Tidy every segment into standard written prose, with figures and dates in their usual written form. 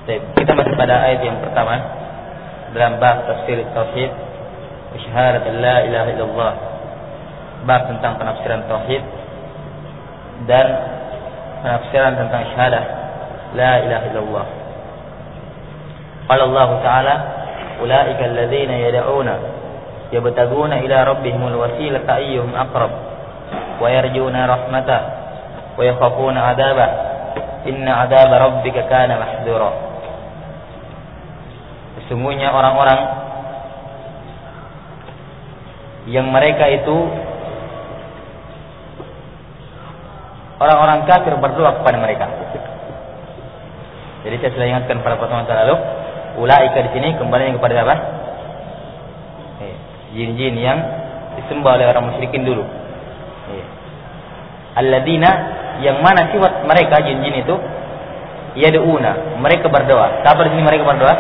Kita masih pada ayat yang pertama dalam bab tafsir tauhid wa syahadat la ilaha illallah, bab tentang penafsiran tauhid dan penafsiran tentang syahadah la ilaha illallah. Qala Allah Ta'ala ulaika alladzina yad'una yabtaguna ila rabbihimul wasilata ayyuhum aqrab wa yarjuna rahmatah wa yakhafuna 'adabah inna 'adaba rabbika kana mahdura. Sesungguhnya orang-orang yang mereka itu orang-orang kafir berdoa kepada mereka. Jadi saya sudah ingatkan pada pertemuan lalu, ulaika di sini kembali kepada apa? Jin-jin yang disembah oleh orang musyrikin dulu. Alladzina, yang mana sifat mereka jin-jin itu yad'una, mereka berdoa. Siapa di sini mereka berdoa?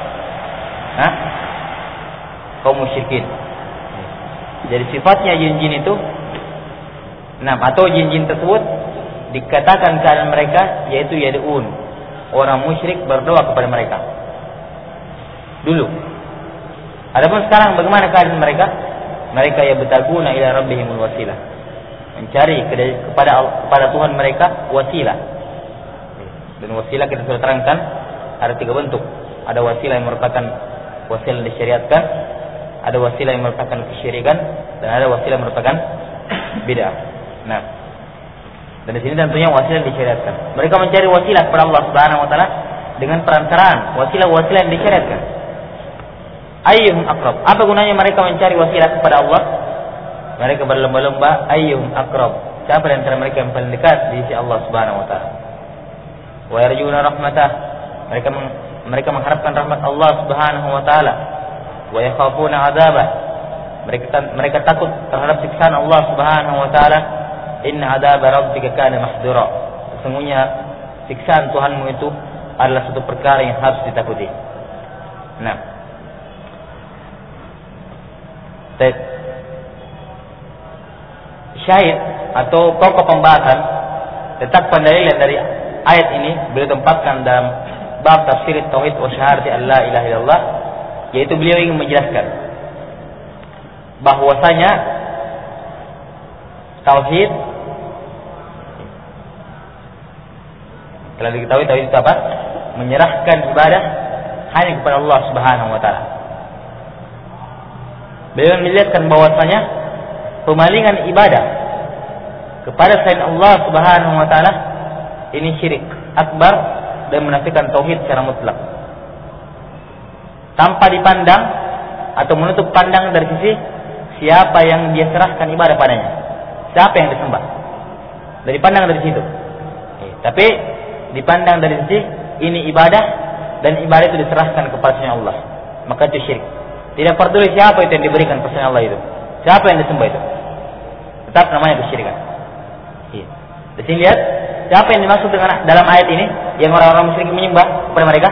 Kaum musyrikin. Jadi sifatnya jin-jin itu atau jin-jin tersebut dikatakan keadaan mereka yaitu yad'un, orang musyrik berdoa kepada mereka dulu. Adapun sekarang bagaimana keadaan mereka? Mereka yabtaguna ila rabbihimul wasilah, mencari kepada Tuhan mereka wasilah. Dan wasilah kita sudah terangkan ada 3 bentuk. Ada wasilah yang merupakan wasilah yang disyariatkan, ada wasilah yang merupakan kesyirikan, dan ada wasilah yang merupakan bid'ah. Dan di sini tentunya wasilah yang disyariatkan. Mereka mencari wasilah kepada Allah Subhanahu wa taala dengan perantaraan wasilah-wasilah yang disyariatkan. Ayyuhum aqrab. Apa gunanya mereka mencari wasilah kepada Allah? Mereka berlomba-lomba ayyuhum aqrab. Siapa di antara mereka yang paling dekat di sisi Allah Subhanahu wa taala? Wa yarjuna rahmatah. Mereka mengharapkan rahmat Allah Subhanahu wa taala. Wa yakhafuna 'adzabah. Mereka takut terhadap siksaan Allah Subhanahu wa taala. Inna 'adzaba rabbika kana mahdura. Sesungguhnya siksaan Tuhanmu itu adalah suatu perkara yang harus ditakuti. Syahid atau pokok pembahasan letak pendalilan dari ayat ini beliau tempatkan dalam bab tafsir tauhid wa syahadati alla ilaha illallah, yaitu beliau ingin menjelaskan bahwasanya tauhid telah diketahui. Tauhid itu apa? Menyerahkan ibadah hanya kepada Allah Subhanahu wa taala. Beliau menjelaskan bahwasanya pemalingan ibadah kepada selain Allah Subhanahu wa taala ini syirik akbar dan menafikan tauhid secara mutlak, tanpa dipandang atau menutup pandang dari sisi siapa yang dia serahkan ibadah padanya, siapa yang disembah. Dari pandang dari situ. Tapi dipandang dari sisi ini ibadah dan ibadah itu diserahkan kepada Allah, maka itu syirik. Tidak peduli siapa itu yang diberikan kepada Allah itu, siapa yang disembah itu, tetap namanya kesyirikan. Di sini lihat siapa yang dimaksud dengan dalam ayat ini yang orang-orang musyrik menyembah kepada mereka.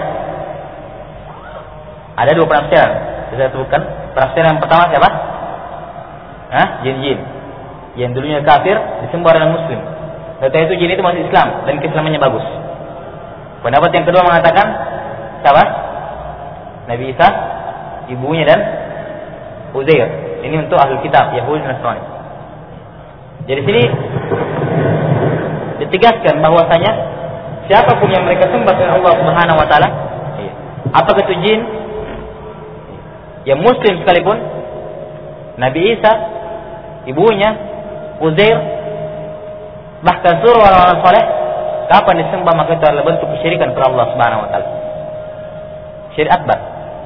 Ada 2 penafsiran. Saya sebutkan. Penafsiran yang pertama siapa? Jin-jin yang dulunya kafir disembah oleh muslim. Setelah itu jin itu masuk Islam dan keislamannya bagus. Pendapat yang kedua mengatakan siapa? Nabi Isa, ibunya dan Uzair. Ini untuk ahli kitab Yahudi dan Nasrani. Jadi sini ditegaskan bahwasanya siapapun yang mereka sembah dengan Allah Subhanahu wa taala, apakah itu jin, yang muslim sekalipun, Nabi Isa, ibunya, Uzair, bahkan seluruh orang-orang saleh, kapan disembah maka itu adalah bentuk kesyirikan kepada Allah Subhanahu wa taala. Syirik akbar.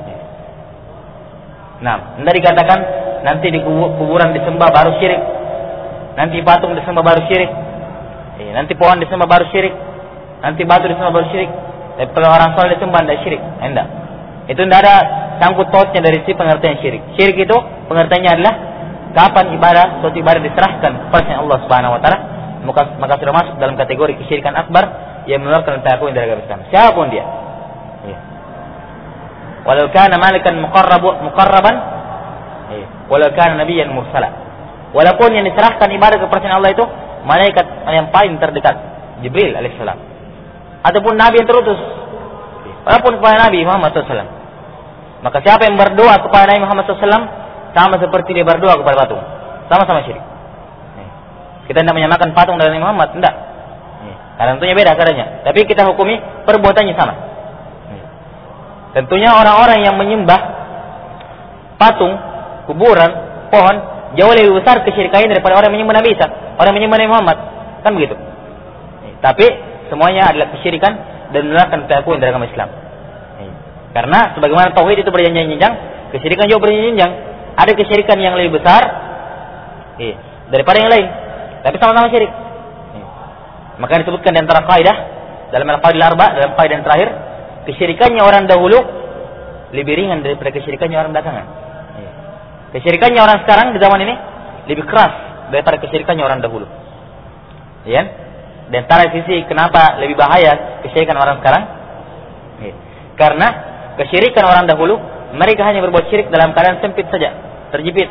Hendak dikatakan nanti di kuburan disembah baru syirik, nanti patung disembah baru syirik, nanti pohon disembah baru syirik, nanti batu disembah baru syirik. Tapi kalau orang soleh disembah tidak syirik, enggak. Itu tidak ada sangkut pautnya dari si pengertian syirik. Syirik itu pengertiannya adalah kapan suatu ibadah diserahkan kepada Allah Subhanahu wa taala, maka sudah masuk dalam kategori kesyirikan akbar yang mengeluarkan dari agama Islam. Siapapun dia. Walau kana malikan muqarraban, walau kana nabiyyan mursala. Walaupun yang diserahkan ibadah kepada Allah itu malaikat yang paling terdekat, Jibril alaihissalam, ataupun nabi yang terutus, walaupun kepada Nabi Muhammad SAW. Maka siapa yang berdoa kepada Nabi Muhammad SAW sama seperti dia berdoa kepada patung, sama-sama syirik. Kita tidak menyamakan patung dengan Nabi Muhammad, tidak. Karena tentunya beda caranya. Tapi kita hukumi perbuatannya sama. Tentunya orang-orang yang menyembah patung, kuburan, pohon jauh lebih besar kesyirikannya daripada orang yang menyembah Nabi Isa, orang yang menyembah Nabi Muhammad, kan begitu. Tapi semuanya adalah kesyirikan dan menolakkan keakuan dari agama Islam. Karena sebagaimana tauhid itu berjenjang-jenjang, kesyirikan juga berjenjang. Ada kesyirikan yang lebih besar daripada yang lain, tapi sama-sama syirik. Maka disebutkan di antara kaidah dalam al-qawaidil arba, dalam kaidah yang terakhir, kesyirikannya orang dahulu lebih ringan daripada kesyirikannya orang belakangan. Kesyirikannya orang sekarang di zaman ini lebih keras daripada kesyirikannya orang dahulu. Ya? Dan antara sisi kenapa lebih bahaya kesyirikan orang sekarang? Karena kesyirikan orang dahulu mereka hanya berbuat syirik dalam keadaan sempit saja, terjepit.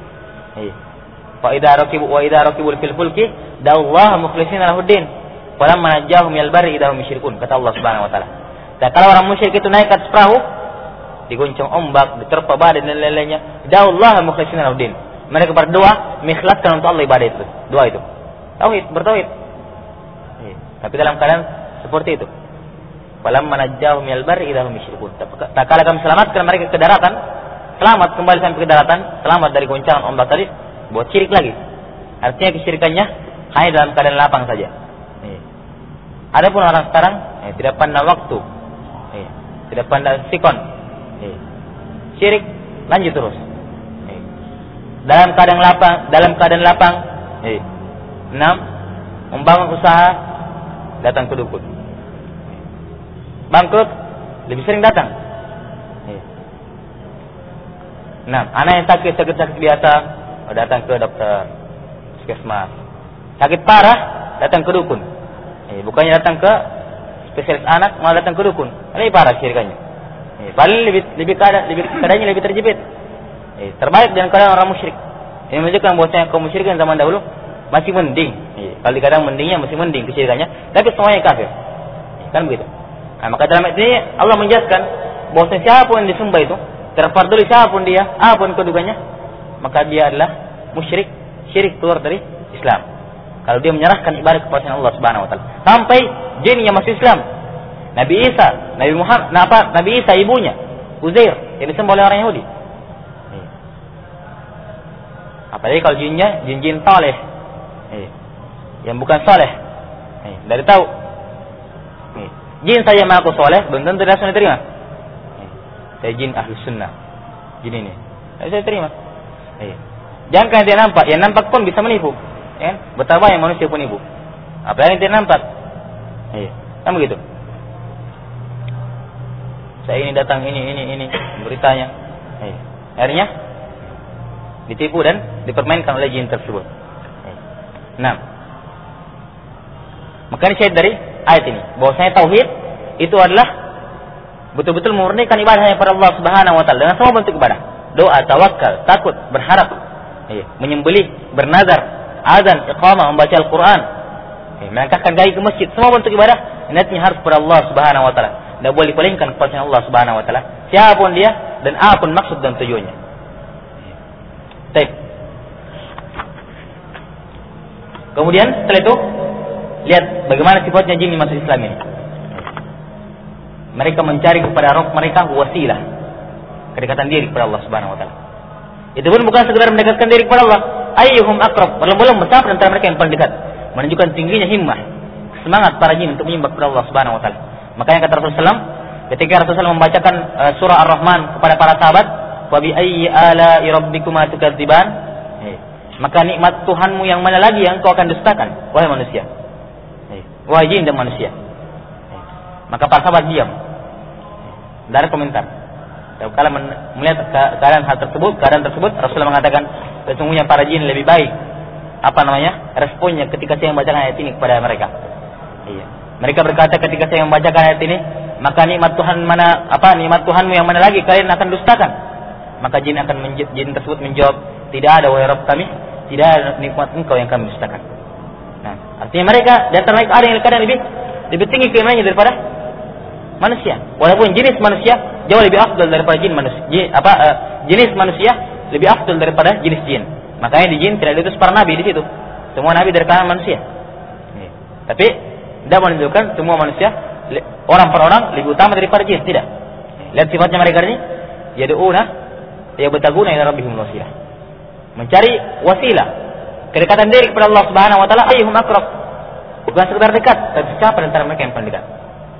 Wa idza rakibu fil fulki dawallaha mukhlishina lahuddin falamma najahum minal barri idza hum yusyrikun, kata Allah Subhanahu wa taala. Dan kalau orang musyrik itu naik ke atas perahu, diguncang ombak, diterpa badai dan lain-lainnya, dawallaha mukhlishina lahuddin. Mereka berdoa mengikhlaskan untuk Allah ibadah itu, doa itu. Tauhid, bertauhid. Tapi dalam keadaan seperti itu. Falamma najahum minal barri idza hum yusyrikun. Tak kala kami selamatkan mereka ke daratan, selamat kembali sampai ke daratan, selamat dari goncangan ombak tadi, buat syirik lagi. Artinya kesyirikannya hanya dalam keadaan lapang saja. Adapun orang sekarang tidak pandang waktu, tidak pandang sikon, syirik lanjut terus. Dalam keadaan lapang, 6, membangun usaha, datang ke dukun. Bangkrut, lebih sering datang. Anak yang sakit biasa, datang ke dokter, puskesmas. Sakit parah, datang ke dukun. Bukannya datang ke spesialis anak, malah datang ke dukun. Lebih parah syirikannya. Paling keadaannya lebih terjepit. Terbaik dengan keadaan orang musyrik. Ini menunjukkan bahwasanya kaum musyrikin zaman dahulu masih mending. Kalau dikatakan mendingnya masih mending kesyirikannya, tapi semuanya kafir. Kan begitu. Maka dalam ayat ini Allah menjelaskan bahwasanya siapapun yang disembah itu, terperduli siapapun dia, apapun kedudukannya, maka dia adalah musyrik, syirik keluar dari Islam. Kalau dia menyerahkan ibadah kepada Allah Subhanahu wa taala. Sampai jin yang masuk Islam. Nabi Isa, Nabi Isa ibunya, Uzair, yang disembah oleh orang Yahudi. Apalagi kalau jinnya jin saleh. Yang bukan saleh. Dari tahu. Jin saja mengaku soleh, belum tentu dia diterima. Saya jin ahli sunnah. Jin ini. Saya terima. Jangan yang tidak nampak. Yang nampak pun bisa menipu. Betapa yang manusia penipu. Apalagi yang tidak nampak. Kan begitu. Saya ini datang ini beritanya. Akhirnya ditipu dan dipermainkan oleh jin tersebut. Maka ini syahid dari ayat ini, bahwasanya tauhid itu adalah betul-betul memurnikan ibadahnya kepada Allah Subhanahu wa taala dengan semua bentuk ibadah. Doa, tawakal, takut, berharap, menyembelih, bernazar, azan, iqamah, membaca Al-Qur'an, melangkahkan kaki ke masjid, semua bentuk ibadah niatnya harus kepada Allah Subhanahu wa taala. Tidak boleh dipalingkan kepada Allah Subhanahu wa taala, siapapun dia dan apapun maksud dan tujuannya. Baik. Kemudian setelah itu lihat bagaimana sifatnya jin masuk Islam ini. Mereka mencari kepada Rabb mereka wasilah, kedekatan diri kepada Allah Subhanahu wa taala. Itu pun bukan sekedar mendekatkan diri kepada Allah. Ayyuhum aqrab, berlomba-lomba siapa antara mereka yang paling dekat. Menunjukkan tingginya himmah, semangat para jin untuk menyembah kepada Allah Subhanahu wa taala. Makanya kata Rasulullah SAW, ketika Rasulullah SAW membacakan surah Ar-Rahman kepada para sahabat, wa bi ayyi ala'i rabbikuma tukadziban, maka nikmat Tuhanmu yang mana lagi yang kau akan dustakan, wahai manusia. Wahai jin dan manusia. Maka para sahabat diam. Tidak ada komentar. Kalau melihat keadaan tersebut, Rasulullah mengatakan sesungguhnya para jin lebih baik responnya ketika saya membacakan ayat ini kepada mereka. Mereka berkata ketika saya membacakan ayat ini, maka nikmat Tuhanmu yang mana lagi kalian akan dustakan. Maka jin tersebut menjawab, tidak ada wahai Rabb kami, tidak ada nikmat Engkau yang kami dustakan. Artinya mereka di antara mereka ada yang kadang lebih tinggi keimanannya daripada manusia. Walaupun jenis manusia jauh lebih afdal daripada jenis manusia lebih afdal daripada jenis jin. Makanya di jin tidak diutus para nabi di situ. Semua nabi dari kalangan manusia. Tapi tidak menunjukkan semua manusia orang per orang lebih utama daripada jin, tidak. Lihat sifatnya mereka ini, yad'una yabtaguna ila rabbihim wasilah. Mencari wasilah, kedekatan diri kepada Allah Subhanahu wa taala, ayyuhum aqrab. Bukan sekedar dekat, tapi siapa di antara mereka yang paling dekat.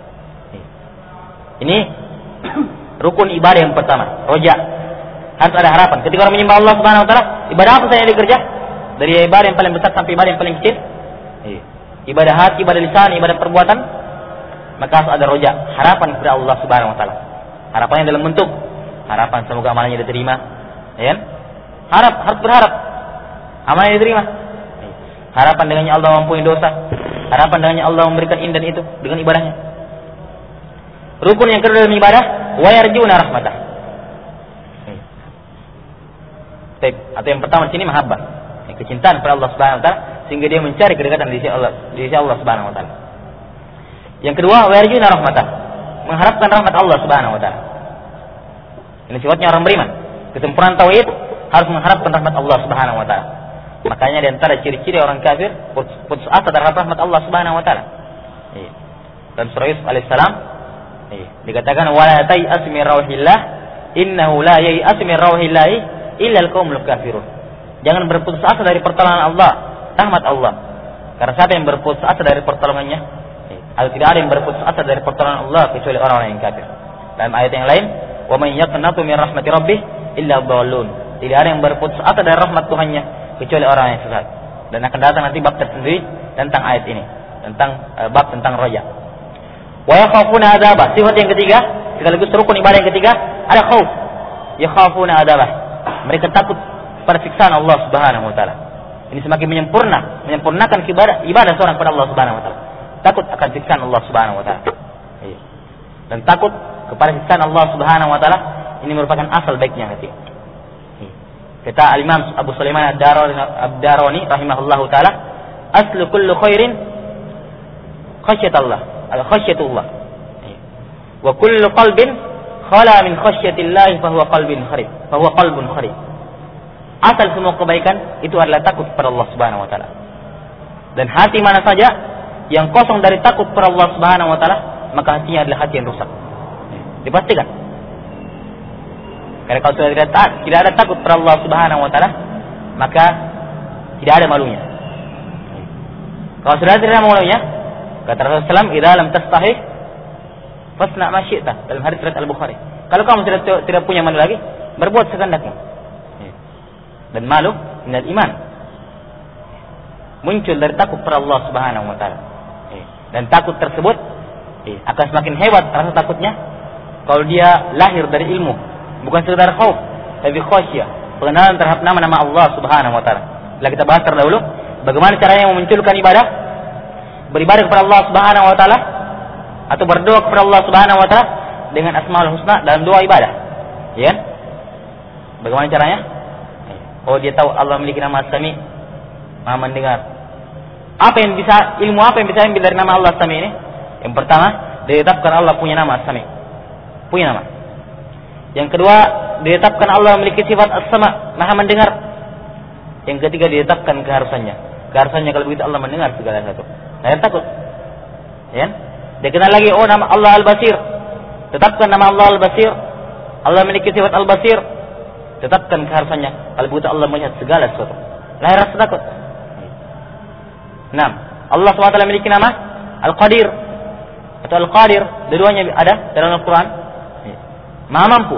Ini rukun ibadah yang pertama, roja. Harus ada harapan. Ketika orang menyembah Allah Subhanahu wa taala, ibadah apa saja yang dikerja? Dari ibadah yang paling besar sampai ibadah yang paling kecil. Ibadah hati, ibadah lisan, ibadah perbuatan, maka harus ada roja, harapan kepada Allah Subhanahu wa taala. Harapannya dalam bentuk harapan semoga amalnya diterima, ya. Harus berharap amalnya diterima. Harapan dengannya Allah mengampuni dosa, harapan dengannya Allah memberikan indah itu dengan ibadahnya. Rukun yang kedua dalam ibadah, wa yarjuna rahmatah. Atau yang pertama di sini mahabbah, kecintaan kepada Allah Subhanahu wa taala sehingga dia mencari kedekatan di sisi Allah Subhanahu wa taala. Yang kedua, wa yarjuna rahmatah, mengharapkan rahmat Allah Subhanahu wa taala. Ini sifatnya orang beriman. Kesempurnaan tauhid harus mengharapkan rahmat Allah Subhanahu wa taala. Makanya di antara ciri-ciri orang kafir putus asa terhadap rahmat Allah Subhanahu wa taala. Dan surah Yusuf alaihissalam dikatakan wala tai'as min rauhillah innahu la yai'as min rauhillah illa al-qaumul kafirun. Jangan berputus asa dari pertolongan Allah, rahmat Allah. Karena siapa yang berputus asa dari pertolongannya? Atau tidak ada yang berputus asa dari pertolongan Allah kecuali orang-orang yang kafir. Dalam ayat yang lain, wa may yaqnatu min rahmati rabbih illa dhallun. Tidak ada yang berputus asa dari rahmat Tuhannya kecuali orang yang sesat. Dan akan datang nanti bab tersendiri tentang ayat ini, tentang bab tentang roja. Wa yakhafuna adzabah. Sifat yang ketiga, sekaligus rukun ibadah yang ketiga, ada khauf. Yakhafuna adzabah. Mereka takut pada siksaan Allah Subhanahu wa taala. Ini semakin menyempurnakan ibadah seorang kepada Allah Subhanahu wa taala. Takut akan siksaan Allah Subhanahu wa taala. Dan takut kepada siksaan Allah Subhanahu wa taala ini merupakan asal baiknya hati. Kata Al-Imam Abu Sulaiman Ad-Darani rahimahullahu taala, aslu kullu khairin khasyatullah, al-khasyatullah. Wa kullu qalbin khala min khasyatillah fa huwa qalbun kharib. Asal semua kebaikan itu adalah takut kepada Allah Subhanahu wa taala. Dan hati mana saja yang kosong dari takut kepada Allah Subhanahu wa taala, maka hatinya adalah hati yang rusak. Dipastikan. Karena kalau sudah tidak ada takut kepada Allah Subhanahu wa taala, maka tidak ada malunya. Kalau sudah tidak ada malunya, kata Rasulullah SAW, "Idza lam tastahi fasna ma syi'ta." Dalam hadis riwayat Al-Bukhari. Kalau kamu tidak punya malu lagi, berbuat sekendakmu. Dan malu minal iman. Muncul dari takut kepada Allah Subhanahu wa taala. Dan takut tersebut akan semakin hebat rasa takutnya kalau dia lahir dari ilmu, bukan sekedar khauf, tapi khasyah, pengenalan terhadap nama-nama Allah Subhanahu wa taala. Setelah kita bahas terdahulu bagaimana caranya memunculkan ibadah, beribadah kepada Allah Subhanahu wa taala atau berdoa kepada Allah Subhanahu wa taala dengan Asmaul Husna dalam doa ibadah. Ya. Bagaimana caranya? Oh, dia tahu Allah memiliki nama As-Sami, Maha mendengar. Ilmu apa yang bisa ambil dari nama Allah As-Sami ini? Yang pertama, ditetapkan Allah punya nama As-Sami. Punya nama. Yang kedua, ditetapkan Allah memiliki sifat As-Sama, Maha mendengar. Yang ketiga, ditetapkan keharusannya. Keharusannya kalau begitu Allah mendengar segala sesuatu. Nah, takut. Ya? Dikenal lagi, oh nama Allah Al-Basir. Tetapkan nama Allah Al-Basir. Allah memiliki sifat Al-Basir. Tetapkan keharusannya. Kalau begitu Allah melihat segala sesuatu. Lahir rasa takut. 6. Allah SWT memiliki nama Al-Qadir atau Al-Qadir. Dua-duanya ada dalam Al-Quran. Maha mampu.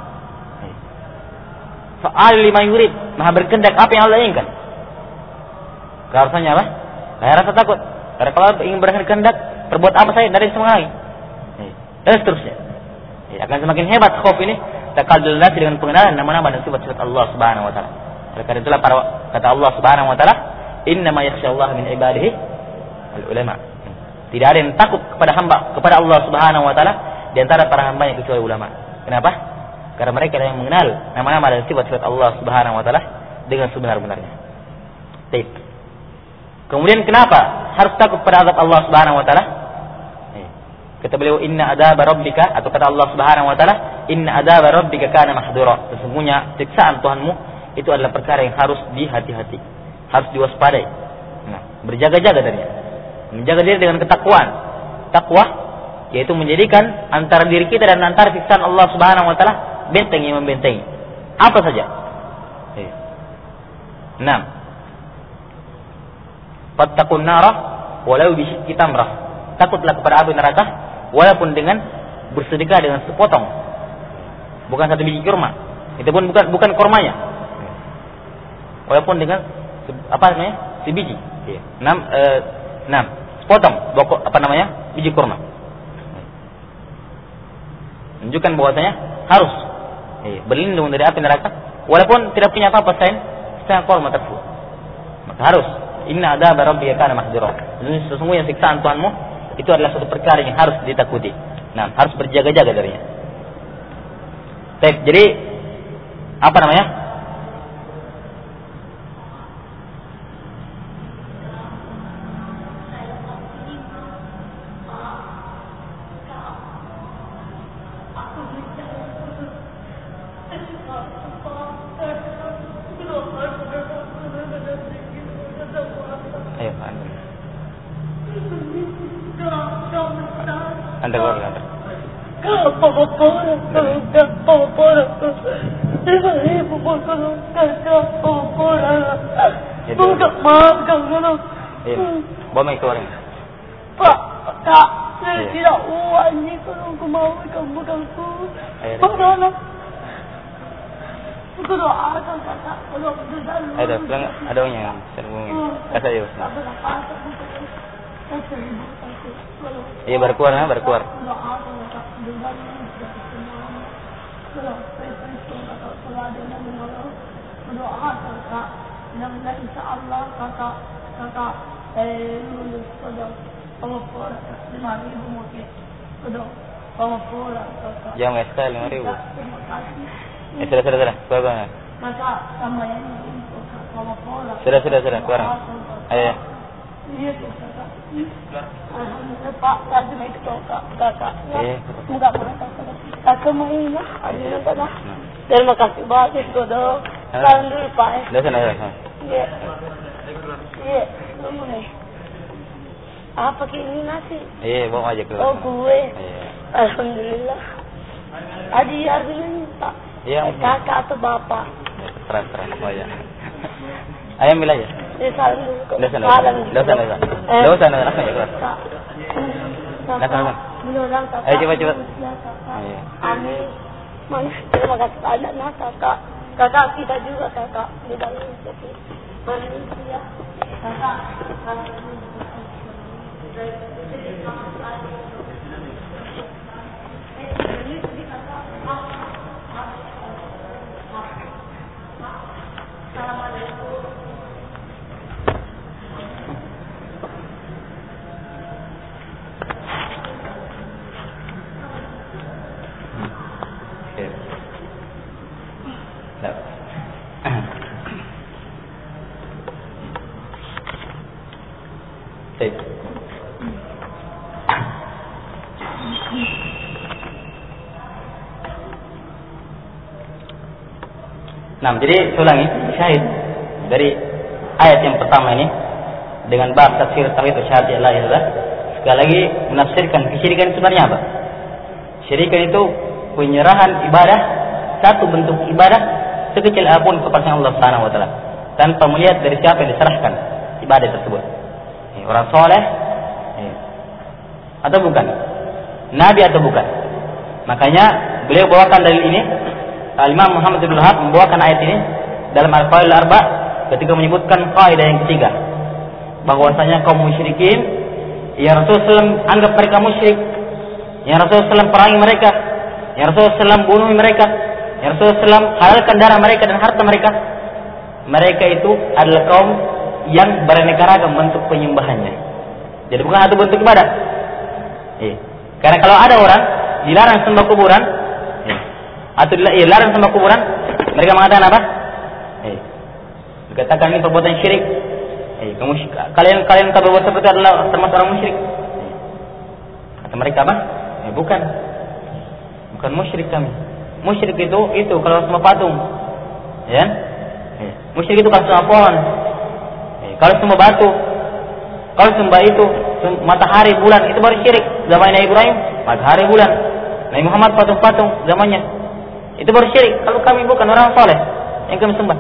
Fa'al lima yurid. Maha berkehendak apa yang Allah inginkan. Keharusannya apa? Lahir rasa takut. Karena kalau ingin berkehendak, perbuat apa saja dari semua lagi. Dan seterusnya. Akan semakin hebat khauf ini. Takaldul nasi dengan pengenalan nama-nama dan sifat-sifat Allah Subhanahu wa taala. Oleh karena itulah kata Allah Subhanahu wa taala, "Innama yakhsyallaha min ibadihi al-ulama." Tidak ada yang takut kepada Allah Subhanahu wa taala di antara para hamba-Nya kecuali ulama. Kenapa? Karena mereka yang mengenal nama-nama dan sifat-sifat Allah Subhanahu wa taala dengan sebenar-benarnya. Baik. Kemudian kenapa harus takut pada azab Allah Subhanahu wa taala? Kata beliau, inna adzab rabbika, atau kata Allah Subhanahu wa taala, inna adzab rabbika kana mahdura. Sesungguhnya siksaan Tuhanmu itu adalah perkara yang harus dihati-hati, harus diwaspadai. Nah, berjaga-jaga darinya. Menjaga diri dengan ketakwaan. Takwa yaitu menjadikan antara diri kita dan antara siksaan Allah Subhanahu wa taala benteng yang membentengi. Apa saja. Nah, fattaqun nara walau bisyikki tamrah. Takutlah kepada api neraka walaupun dengan bersedekah dengan sepotong. Bukan satu biji kurma. Itu pun bukan kurmanya. Walaupun dengan apa namanya? Sebiji. 6 sepotong biji kurma. Menunjukkan bahwasanya harus berlindung dari api neraka walaupun tidak punya apa-apa selain kurma tersebut. Maka harus inna adzab rabbika kana mahdura. Sesungguhnya siksaan Tuhanmu itu adalah suatu perkara yang harus ditakuti. Nah, harus berjaga-jaga darinya. Baik, jadi apa namanya? Anda keluar. Bawa mic keluar. Pak, Kak, saya tidak uang ni kalau aku mau kamu kamu. Tolong. Doa Kak, tolong Ada orangnya yang tersambung. Kata dia. Iya berkeluar. Jam SK 5.000. Sudah. Keluar. Sudah. Keluar. Ayo. Alhamdulillah Pak, tadi mai itu kakak. Enggak pernah kakak main lah. Alhamdulillah. Terima kasih banyak Dodo. Salam dulu Pak. Sana. Iya. Apa ini nasi? Iya, bawa aja keluar. Oh, gue. Iya. Alhamdulillah. Adi artinya Pak. Iya. Kakak atau bapak? Terang aja. Ayo ambil aja. Salam dulu. Sana. Ayo cepat. Amin. Terima kasih banyak kakak. Kakak kita juga kakak di dalam itu. Manusia. Kakak. Nah, jadi saya ulangi syahid dari ayat yang pertama ini dengan bab tafsir tauhid syahadat la ilaha illallah. Sekali lagi menafsirkan kesyirikan sebenarnya apa? Syirikan itu penyerahan ibadah, satu bentuk ibadah sekecil apapun kepada Allah Subhanahu wa taala tanpa melihat dari siapa yang diserahkan ibadah tersebut. Orang soleh atau bukan? Nabi atau bukan? Makanya beliau bawakan dalil ini. Imam Muhammad bin Wahab membawakan ayat ini dalam Al-Qawaidul Arba ketika menyebutkan kaidah yang ketiga bahwasanya kaum musyrikin yang Rasulullah SAW anggap mereka musyrik, yang Rasulullah SAW perangi mereka, yang Rasulullah SAW bunuh mereka, yang Rasulullah SAW halalkan darah mereka dan harta mereka itu adalah kaum yang beraneka ragam bentuk penyembahannya. Jadi bukan satu bentuk ibadah. Karena kalau ada orang dilarang sembah kuburan atau dilarang sembah kuburan, mereka mengatakan apa? Dikatakan ini perbuatan syirik. Kalian berbuat seperti adalah termasuk orang musyrik. Kata mereka apa? Bukan musyrik kami. Musyrik itu kalau sembah patung, ya. Musyrik itu kalau sembah pohon, kalau sembah batu, kalau sembah itu matahari bulan, itu baru syirik. Zamannya Ibrahim matahari bulan, Nabi Muhammad patung-patung zamannya, itu baru syirik. Kalau kami bukan orang soleh yang kami sembah.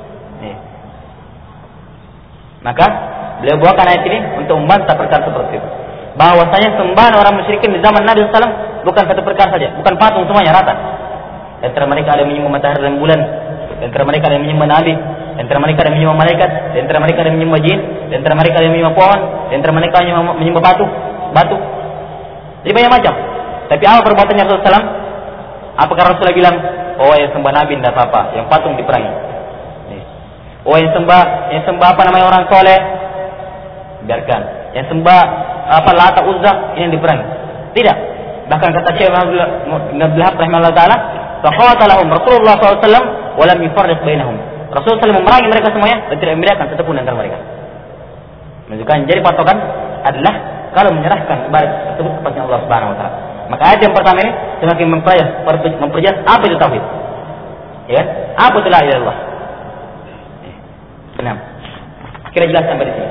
Maka beliau bawakan ayat ini untuk membantah perkara seperti itu. Bahwasanya sembahan orang musyrikin di zaman Nabi SAW bukan satu perkara saja, bukan patung, semuanya rata. Di antara mereka ada yang menyembah matahari dan bulan, di antara mereka ada yang menyembah nabi, di antara mereka ada yang menyembah malaikat, di antara mereka ada yang menyembah jin, di antara mereka ada yang menyembah pohon, di antara mereka ada yang menyembah batu. Jadi banyak macam. Tapi apa perbuatannya Rasulullah SAW? Apakah Rasulullah bilang, oh yang sembah nabi tidak apa-apa, yang patung diperangi? Oh yang sembah apa namanya orang soleh, biarkan. Yang sembah apa Lata Uzza, ini yang diperangi. Tidak. Bahkan kata Syekh Ibn Abdul Wahhab rahimahullah taala, faqatalahum Rasulullah SAW wa lam yufarriq bainahum. Rasulullah SAW memerangi mereka semuanya dan tidak membedakan satu pun antara mereka. Menunjukkan jadi patokan adalah kalau menyerahkan ibadah tersebut kepada Allah Subhanahu wa taala. Maka ayat yang pertama ini semakin memperjelas apa itu tauhid. Ya, apa itu la ilaha illallah. Benar. Kira jelas sampai di sini.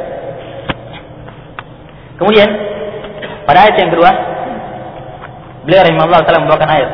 Kemudian pada ayat yang kedua, beliau rahimahullah taala membawakan ayat.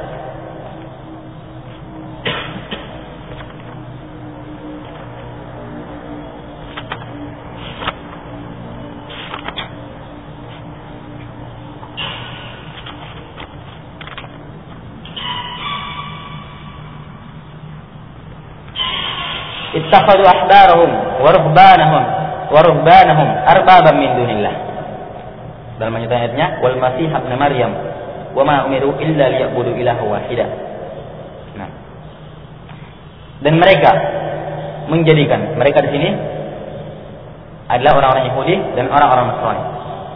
Ittakhadhu ahbarahum wa ruhbanahum arbaban min dunillah. Dalam ayatnya, wal masih ibn Maryam wa ma umiru illa liya'budu ilaha wahida. Nah. Dan mereka menjadikan, mereka di sini adalah orang-orang Yahudi dan orang-orang Nasrani.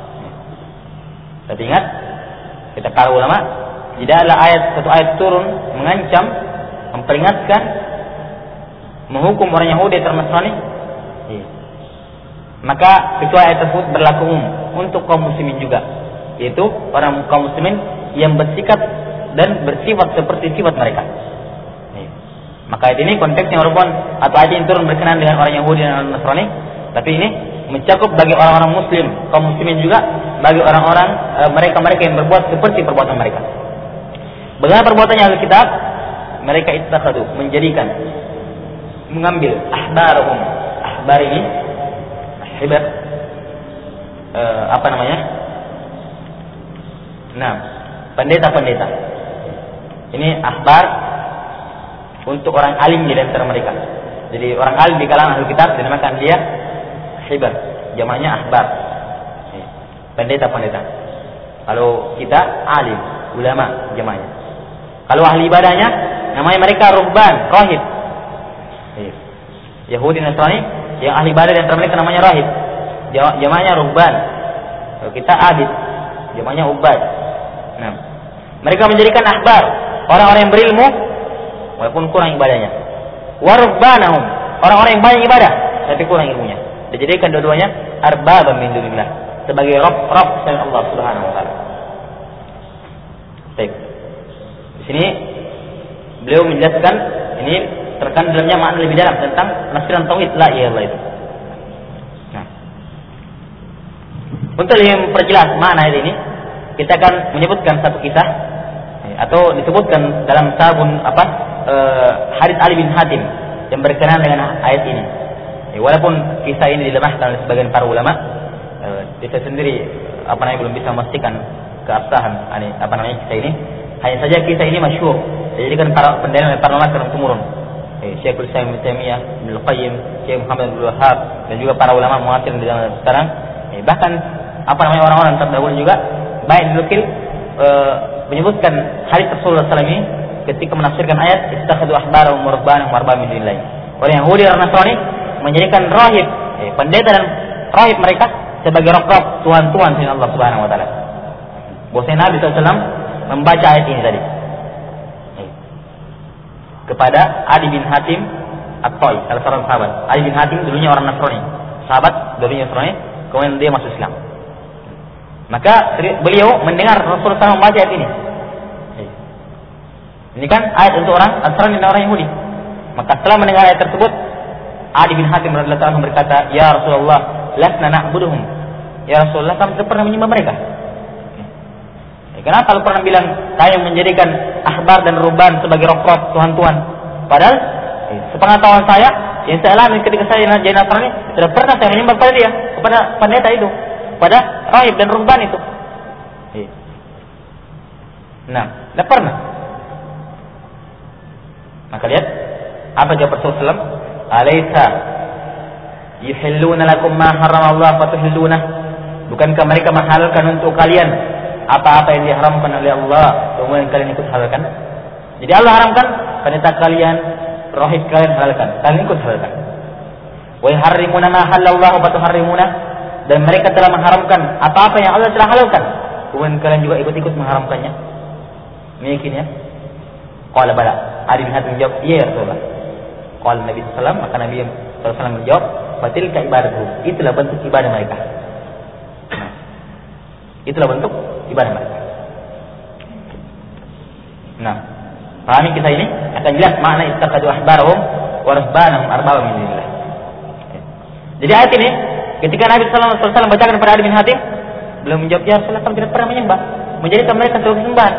Tapi ingat, kita para ulama, tidaklah satu ayat turun mengancam, memperingatkan, menghukum orang Yahudi dan Nasrani, maka kecuali ayat tersebut berlaku untuk kaum muslimin juga, yaitu orang kaum muslimin yang bersikap dan bersifat seperti sifat mereka. Maka ayat ini konteksnya walaupun atau ayat yang turun berkenaan dengan orang Yahudi dan orang Nasrani, tapi ini mencakup bagi orang-orang muslim, kaum muslimin juga, bagi orang-orang mereka-mereka yang berbuat seperti perbuatan mereka. Bagaimana perbuatannya ahli kitab? Mereka ittakhadu, menjadikan, mengambil ahbarahum. Ahbar ini hibar apa namanya? Nah, pendeta-pendeta. Ini ahbar untuk orang alim di antara mereka. Jadi orang alim di kalangan ahli kitab dinamakan dia hibar, jamaknya ahbar. Pendeta-pendeta. Kalau kita alim, ulama jamaknya. Kalau ahli ibadahnya namanya mereka ruhban, rahib. Yahudi Nasrani yang ahli ibadah di antara mereka namanya rahib, jamaknya ruhban. Kalau kita abid, jamaknya ubad. Nah, mereka menjadikan ahbar, orang-orang yang berilmu walaupun kurang ibadahnya. Waruhbanahum, orang-orang yang banyak ibadah tapi kurang ilmunya. Dijadikan dua-duanya arbaba min dunillah, sebagai rob selain Allah Subhanahu wa taala. Baik. Di sini beliau menjelaskan ini terkandung dalamnya makna lebih dalam tentang penafsiran tauhid la ilaha illallah itu. Nah, untuk lebih memperjelas makna ini, kita akan menyebutkan satu kisah atau disebutkan dalam sabun hadits Ali bin Hatim yang berkenaan dengan ayat ini. Walaupun kisah ini dilemahkan oleh sebagian para ulama, kita sendiri belum bisa memastikan keabsahan kisah ini. Hanya saja kisah ini masyhur, dijadikan para pendalilan para ulama turun temurun. Syekhul Islam Ibnu Taimiyah, Ibnu Qayyim, Syekh Muhammad Abdul Wahhab dan juga para ulama muasir di zaman sekarang. Bahkan orang-orang terdahulu juga baik dinukil menyebutkan hadits Rasulullah sallallahu alaihi wasallam ketika menafsirkan ayat ittakhadhu ahbarahum wa ruhbanahum arbaba min dunillah. Orang Yahudi dan Nasrani menjadikan rahib, pendeta dan rahib mereka sebagai rob-rob, tuhan-tuhan selain Allah Subhanahu wa taala. Bahwasanya Nabi sallallahu alaihi wasallam membaca ayat ini tadi kepada Adi bin Hatim At-Tai, salah seorang sahabat. Adi bin Hatim dulunya orang Nasrani, sahabat dulunya Nasrani, kemudian dia masuk Islam. Maka beliau mendengar Rasulullah SAW membaca ayat ini. Ini kan ayat untuk orang Nasrani dan orang Yahudi. Maka setelah mendengar ayat tersebut, Adi bin Hatim radhiyallahu anhu berkata, "Ya Rasulullah, lasna na'buduhum." Ya Rasulullah, kami tidak pernah menyembah mereka. Kenapa lu pernah bilang saya menjadikan ahbar dan ruhban sebagai roh-roh Tuhan-Tuhan? Padahal sepengetahuan saya yang saya alami ketika saya jadi Nasrani, tidak pernah saya menyembah pada dia, kepada pendeta itu, pada rahib dan ruhban itu. Nah, tidak pernah. Maka lihat apa jawab Rasulullah SAW? Alaysa yuhilluna lakum ma haramallahu fatuhilluna? Bukankah mereka menghalalkan untuk kalian apa-apa yang diharamkan oleh Allah, kemudian kalian ikut halalkan? Jadi Allah haramkan, pendeta kalian, rahib kalian halalkan, kalian ikut halalkan. Wa yuharrimuna ma halallahu fatuharrimuna, dan mereka telah mengharamkan apa-apa yang Allah telah halalkan, kemudian kalian juga ikut-ikut mengharamkannya. Yakin ya? Qala bala. Ali bin Hatim menjawab, "Iya ya Rasulullah." Qala Nabi sallallahu alaihi wasallam, maka Nabi sallallahu alaihi wasallam menjawab, "Fatilka ibadatuh." Itulah bentuk ibadah mereka. Nah, itulah bentuk ibadah mereka. Nah, pahami kita ini akan jelas makna ittaqadu ahbarahum wa ruhbanahum arbaba min dunillah. Jadi ayat ini ketika Nabi sallallahu alaihi wasallam bacakan kepada Ali bin Hatim, beliau menjawab, "Ya Rasulullah, kami tidak pernah menyembah, menjadikan mereka sebagai sembahan."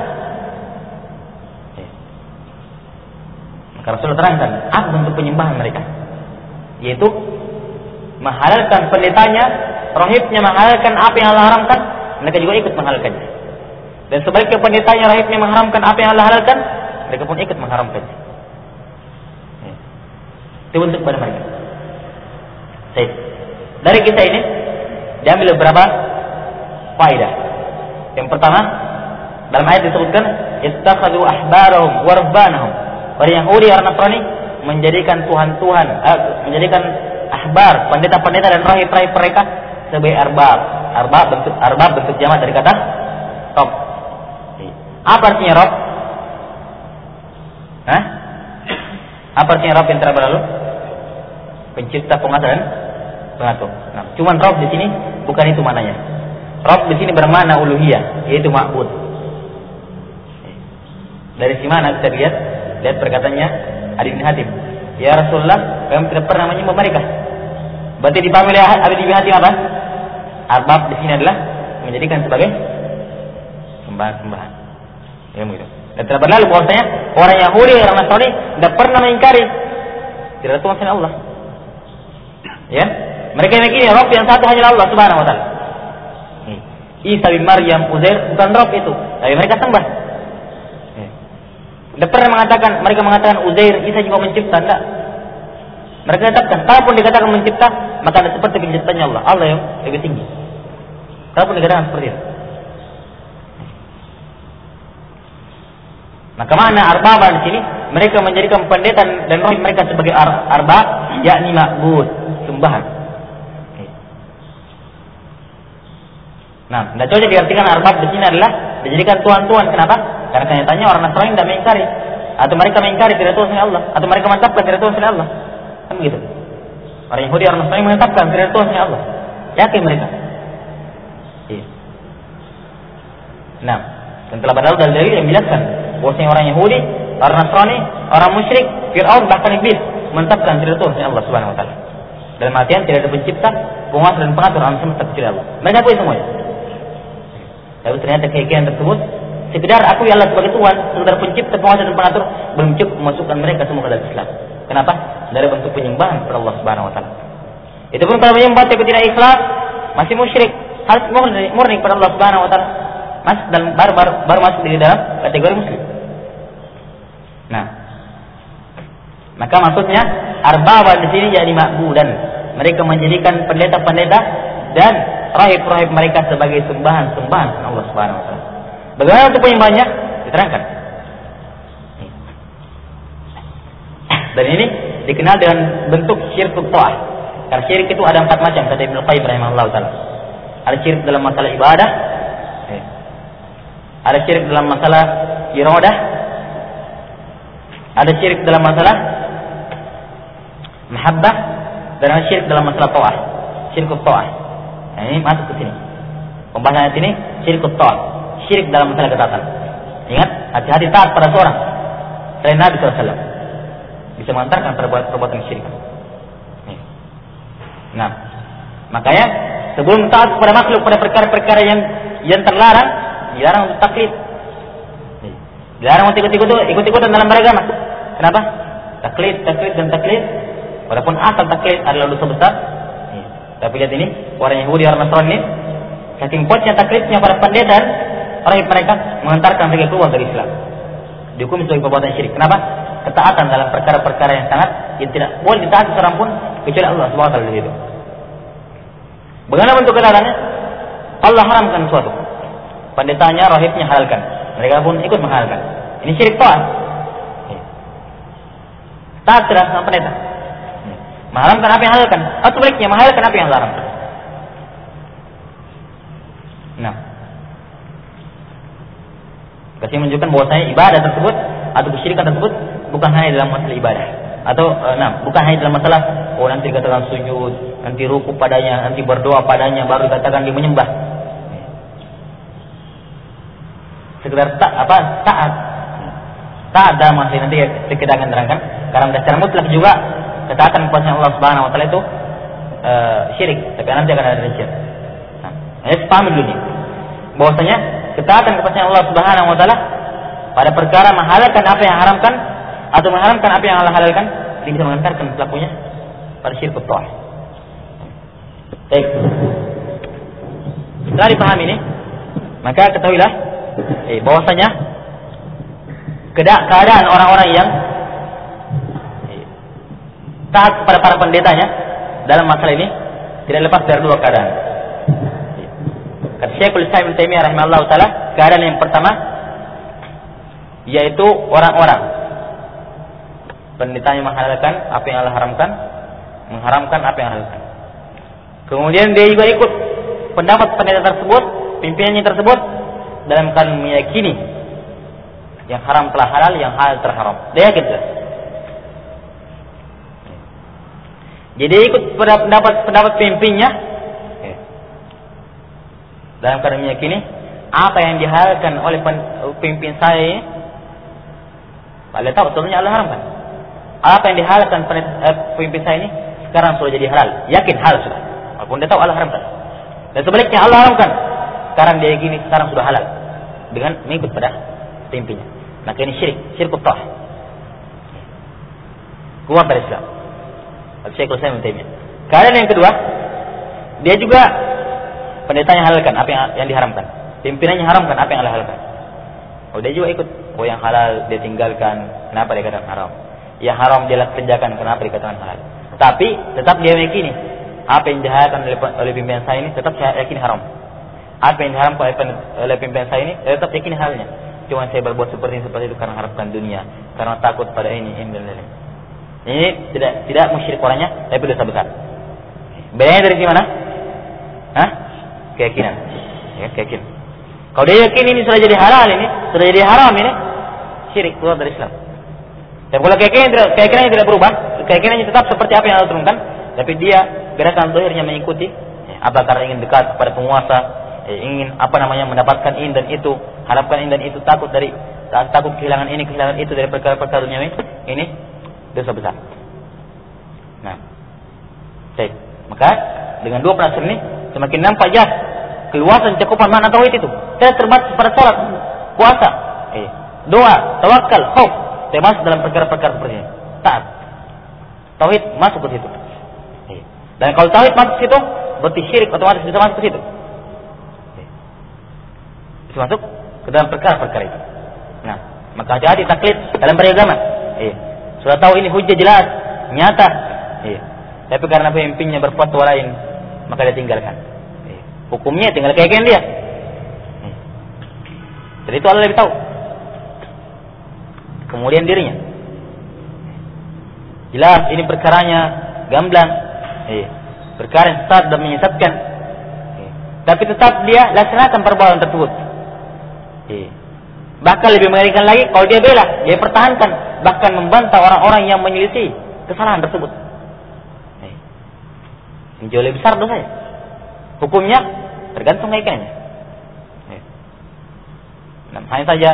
Maka Rasulullah terangkan apa bentuk penyembahan mereka, yaitu menghalalkan pendetanya, rahibnya menghalalkan apa yang Allah haramkan, mereka juga ikut menghalalkannya. Dan sebaliknya pendetanya, rahibnya mengharamkan apa yang Allah halalkan, mereka pun ikut mengharamkannya. Itu bentuk pada mereka. Dari kisah ini diambil beberapa faedah. Yang pertama, dalam ayat disebutkan ittakhadhu ahbarahum wa ruhbanahum. Orang Yahudi, orang Nasrani menjadikan Tuhan-Tuhan, menjadikan ahbar, pendeta-pendeta dan rahib-rahib mereka sebagai arbab. Arbab bentuk jamak dari kata Rob. Apa artinya Rob? Apa artinya Rob yang telah berlalu? Pencipta, pengatur dan pengatur. Nah, cuman Rob di sini bukan itu maknanya. Rob di sini bermakna uluhiyah, yaitu ma'bud. Dari mana kita lihat perkataannya Ali bin Hatim, "Ya Rasulullah, kami tidak pernah menyembah mereka." Berarti dipahami oleh Ali bin Hatim apa? Arbab di sini adalah menjadikan sebagai sembahan-sembahan. Ya begitu. Dan telah berlalu bahwasanya orang Yahudi, orang Nasrani tidak pernah mengingkari tidak ada Tuhan selain Allah. Ya, mereka meyakini Rabb yang satu hanyalah Allah Subhanahu wa taala. Isa bin Maryam, Uzair bukan Rabb itu, tapi mereka sembah. Tidak pernah mereka mengatakan Uzair, Isa juga mencipta, tidak. Mereka katakan, kalaupun dikatakan mencipta, maka ada seperti penciptanya Allah. Allah yang lebih tinggi. Kalaupun dikatakan seperti itu. Maka mana arbaba di sini? Mereka menjadikan pendeta dan roh mereka sebagai arbab, yakni ma'bud, sembahan. Nah, tidak cocok diartikan arbab di sini adalah dijadikan tuhan-tuhan. Kenapa? Karena kenyataannya orang Nasrani tidak mengingkari, atau mereka mengingkari tidak Tuhan selain Allah, atau mereka menetapkan tidak Tuhan selain Allah. Kan begitu. Orang Yahudi, orang Nasrani menetapkan tidak Tuhan selain Allah. Yakin mereka. Iya. Nah, dan telah berlalu dalil yang menjelaskan bahwasanya orang Yahudi, orang Nasrani, orang musyrik, Fir'aun bahkan iblis menetapkan tidak Tuhan selain Allah Subhanahu wa taala. Dalam artian tidak ada pencipta, penguasa dan pengatur alam semesta kecuali Allah. Mereka akui semuanya. Tapi ternyata keyakinan tersebut sekedar akui Allah sebagai Tuhan, sekedar pencipta, penguasa dan pengatur, belum cukup memasukkan mereka semua ke dalam Islam. Kenapa? Dari bentuk penyembahan kepada Allah Subhanahu wa taala. Itu pun kalau menyembah tapi tidak ikhlas, masih musyrik, harus murni kepada Allah Subhanahu wa taala. Dan baru masuk di dalam kategori muslim. Nah, maka maksudnya arbaba di sini jadi ma'budan. Mereka menjadikan pendeta-pendeta dan rahib-rahib mereka sebagai sembahan-sembahan Allah Subhanahu wa taala. Bagaimana untuk penyembahnya? Diterangkan. Dan ini dikenal dengan bentuk syirk ta'ah. Karena syirik itu ada 4 macam kata Ibnu Qayyim rahimahullah taala. Ada syirik dalam masalah ibadah, ada syirik dalam masalah iradah, ada syirik dalam masalah mahabbah, dan ada syirik dalam masalah ta'ah. Syirk ta'ah. Nah, ini masuk ke sini. Pembahasan ayat ini syirkut ta'at, syirik dalam masalah ketaatan. Ingat, hati-hati taat pada seorang selain Nabi SAW bisa mengantarkan perbuatan syirik. Nah, makanya sebelum taat kepada makhluk pada perkara-perkara yang terlarang, dilarang untuk taklid. Dilarang untuk ikut-ikutan dalam beragama. Kenapa? Taklid. Walaupun asal taklid adalah dosa besar. Tapi lihat ini, orang Yahudi, orang Nasrani ini, saking kuatnya taklidnya pada pendeta, orang mereka mengantarkan mereka keluar dari Islam. Dihukum sebagai perbuatan syirik. Kenapa? Ketaatan dalam perkara-perkara yang yang tidak boleh ditaati seorang pun kecuali Allah Subhanahu wa taala itu. Bagaimana bentuk ketaatannya? Allah haramkan sesuatu. Pendetanya, rahibnya halalkan. Mereka pun ikut menghalalkan. Ini syirik taat. Taat terhadap sama pendeta. Mengharamkan apa yang halalkan, atau sebaliknya menghalalkan apa yang haramkan. Nah, kasih menunjukkan bahwasanya ibadah tersebut atau kesyirikan tersebut bukan hanya dalam masalah ibadah, atau bukan hanya dalam masalah nanti dikatakan sujud, nanti ruku padanya, nanti berdoa padanya, baru dikatakan dia menyembah. Sekedar taat dalam masalah nanti kita akan terangkan. Karena secara mutlak juga ketaatan kepada Allah Subhanahu wa taala itu syirik, tapi nanti akan ada syirik. Nah, ini paham dulu nih. Bahwasanya ketaatan kepada Allah Subhanahu wa taala pada perkara menghalalkan apa yang haramkan atau mengharamkan apa yang Allah halalkan, ini bisa mengantarkan pelakunya pada syirik ta'ah. Baik. Setelah dipahami ini, maka ketahuilah bahwasanya keadaan orang-orang yang taat kepada para pendetanya dalam masalah ini tidak lepas dari dua keadaan. Kata Syekhul Islam Ibnu Taimiyah rahimahullah taala, keadaan yang pertama yaitu orang-orang pendetanya menghalalkan apa yang Allah haramkan, mengharamkan apa yang Allah halalkan. Kemudian dia juga ikut pendapat pendeta tersebut, pimpinannya tersebut dalam keadaan meyakini yang haram telah halal, yang halal telah haram. Dia yakin jelas. Jadi ikut pada pendapat pimpinnya dalam keadaan meyakini apa yang dihalalkan oleh pimpin saya ini, Allah tahu sebetulnya Allah haramkan. Apa yang dihalalkan pimpin saya ini sekarang sudah jadi halal, yakin halal sudah. Walaupun dia tahu Allah haramkan. Dan sebaliknya Allah haramkan, sekarang dia yakini sekarang sudah halal dengan mengikut pada pimpinnya. Maka ini syirkut ta'ah. Keluar dari Islam. Syekhul Islam Ibnu Taimiyah. Keadaan yang kedua, dia juga pendetanya halalkan apa yang diharamkan, pimpinannya haramkan apa yang Allah halalkan. Oh, dia juga ikut. Oh, yang halal dia tinggalkan, kenapa dia katakan haram? Yang haram dia kerjakan, kenapa dikatakan halal? Tapi tetap dia meyakini apa yang dihalalkan oleh pimpinan saya ini tetap saya yakini haram. Apa yang diharamkan oleh pimpinan saya ini tetap yakini halalnya. Cuma saya berbuat seperti itu karena harapkan dunia, karena takut pada ini dan lain-lain. Ini tidak musyrik orangnya, tapi dosa besar. Bedanya dari mana? Keyakinan. Ya, keyakinan. Kalau dia yakin ini sudah jadi halal, ini sudah jadi haram, ini syirik, keluar dari Islam. Dan kalau keyakinannya tidak berubah, keyakinannya tetap seperti apa yang Allah turunkan, tapi dia gerakan zahirnya mengikuti, apa karena ingin dekat kepada penguasa, ingin mendapatkan ini dan itu, harapkan ini dan itu, takut kehilangan ini kehilangan itu dari perkara-perkara duniawi, ini dosa besar. Nah, baik. Maka dengan dua penafsir ini semakin nampak jelas keluasan cakupan makna tauhid itu. Tidak terbatas pada salat, puasa, doa, tawakal, khauf, termasuk dalam perkara-perkara seperti ini. Taat. Tauhid masuk ke situ. Dan kalau tauhid masuk ke situ, berarti syirik otomatis bisa masuk ke situ. Bisa masuk ke dalam perkara-perkara itu. Nah, maka hati-hati taklid dalam beragama. Sudah tahu ini hujjah jelas, nyata. Tapi karena pemimpinnya berfatwa lain, maka dia tinggalkan. Hukumnya tinggal keyakinan dia. Jadi itu Allah lebih tahu. Kemudian dirinya. Jelas ini perkaranya gamblang. Perkara yang sesat dan menyesatkan. Tapi tetap dia laksanakan perbuatan tersebut. Bahkan lebih mengerikan lagi kalau dia bela, dia pertahankan, bahkan membantah orang-orang yang menyelisih kesalahan tersebut. Ini jauh lebih besar dosanya. Hukumnya tergantung keyakinannya. Nah, hanya saja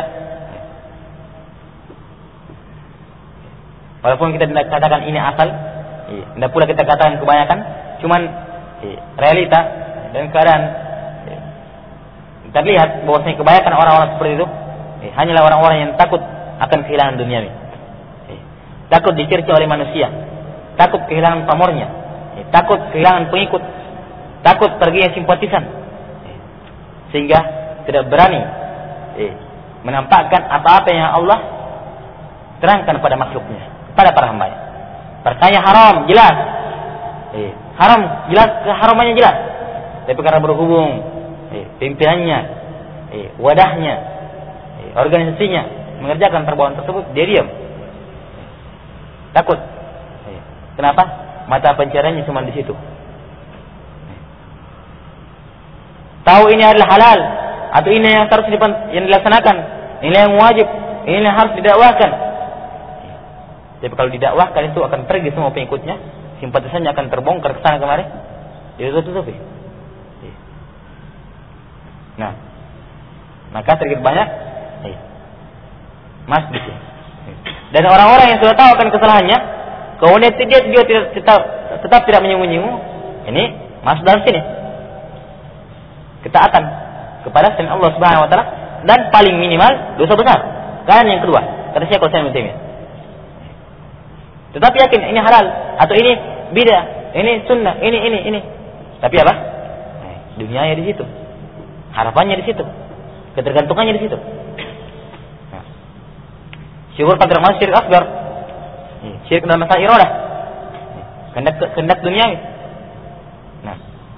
walaupun kita tidak katakan ini asal, tidak pula kita katakan kebanyakan, cuman realita dan keadaan terlihat bahwasanya kebanyakan orang-orang seperti itu hanyalah orang-orang yang takut akan kehilangan duniawi, takut dicerca oleh manusia, takut kehilangan pamornya, takut kehilangan pengikut, takut perginya simpatisan, sehingga tidak berani menampakkan apa-apa yang Allah terangkan pada makhluknya, pada para hambanya. Perkara haram jelas, haram jelas, keharamannya jelas, tapi karena berhubung pimpinannya, wadahnya, organisasinya mengerjakan perbuatan tersebut, dia diam, takut. Kenapa? Mata pencariannya cuma di situ. Tahu ini adalah halal, atau ini yang harus yang dilaksanakan, ini yang wajib, ini yang harus didakwahkan. Tapi kalau didakwahkan itu akan pergi semua pengikutnya, simpatisannya akan terbongkar ke sana kemari, ditutup-tutupi. Nah, maka sedikit banyak masjid. Dan orang-orang yang sudah tahu akan kesalahannya, kemudian dia tetap tidak menyinggung-nyinggung, ini masuk dalam sini ketaatan kepada selain Allah Subhanahu wa taala, dan paling minimal dosa besar. Kan yang kedua, kata Syekh Al-Islam Ibnu Taimiyah. Tetapi yakin ini halal atau ini bidah, ini sunnah, ini. Tapi apa? Dunianya di situ. Harapannya di situ. Ketergantungannya di situ. Syukur pada masalah syirik asgar. Syirik dalam masalah iradah. Kehendak duniawi. Nah.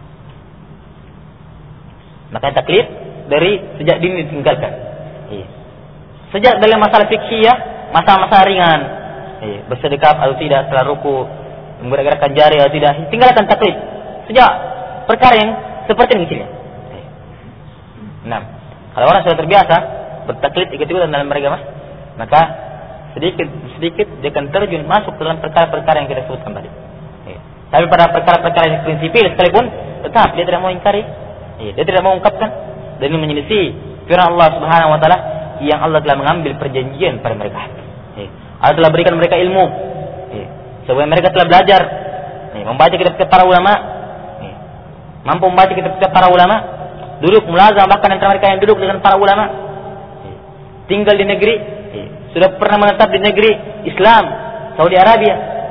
Maka taklid dari sejak dini ditinggalkan. Sejak dalam masalah fikhiyah, masalah-masalah ringan, bersedekap atau tidak setelah ruku, menggerakkan jari atau tidak, tinggalkan taklid. Sejak perkara yang seperti ini kecilnya. Nah, kalau orang sudah terbiasa bertaklid ikut-ikutan dalam beragama, maka sedikit dia akan terjun masuk dalam perkara-perkara yang kita sebutkan tadi. Tapi pada perkara-perkara yang prinsipil sekalipun, tetap dia tidak mau ingkari, dia tidak mau ungkapkan, dan ini menyelisih firman Allah Subhanahu wa taala yang Allah telah mengambil perjanjian pada mereka. Allah telah berikan mereka ilmu, sebab mereka telah belajar, membaca kitab-kitab para ulama, mampu membaca kitab-kitab para ulama, duduk mulazam, bahkan antara mereka yang duduk dengan para ulama, tinggal di negeri, sudah pernah menetap di negeri Islam, Saudi Arabia,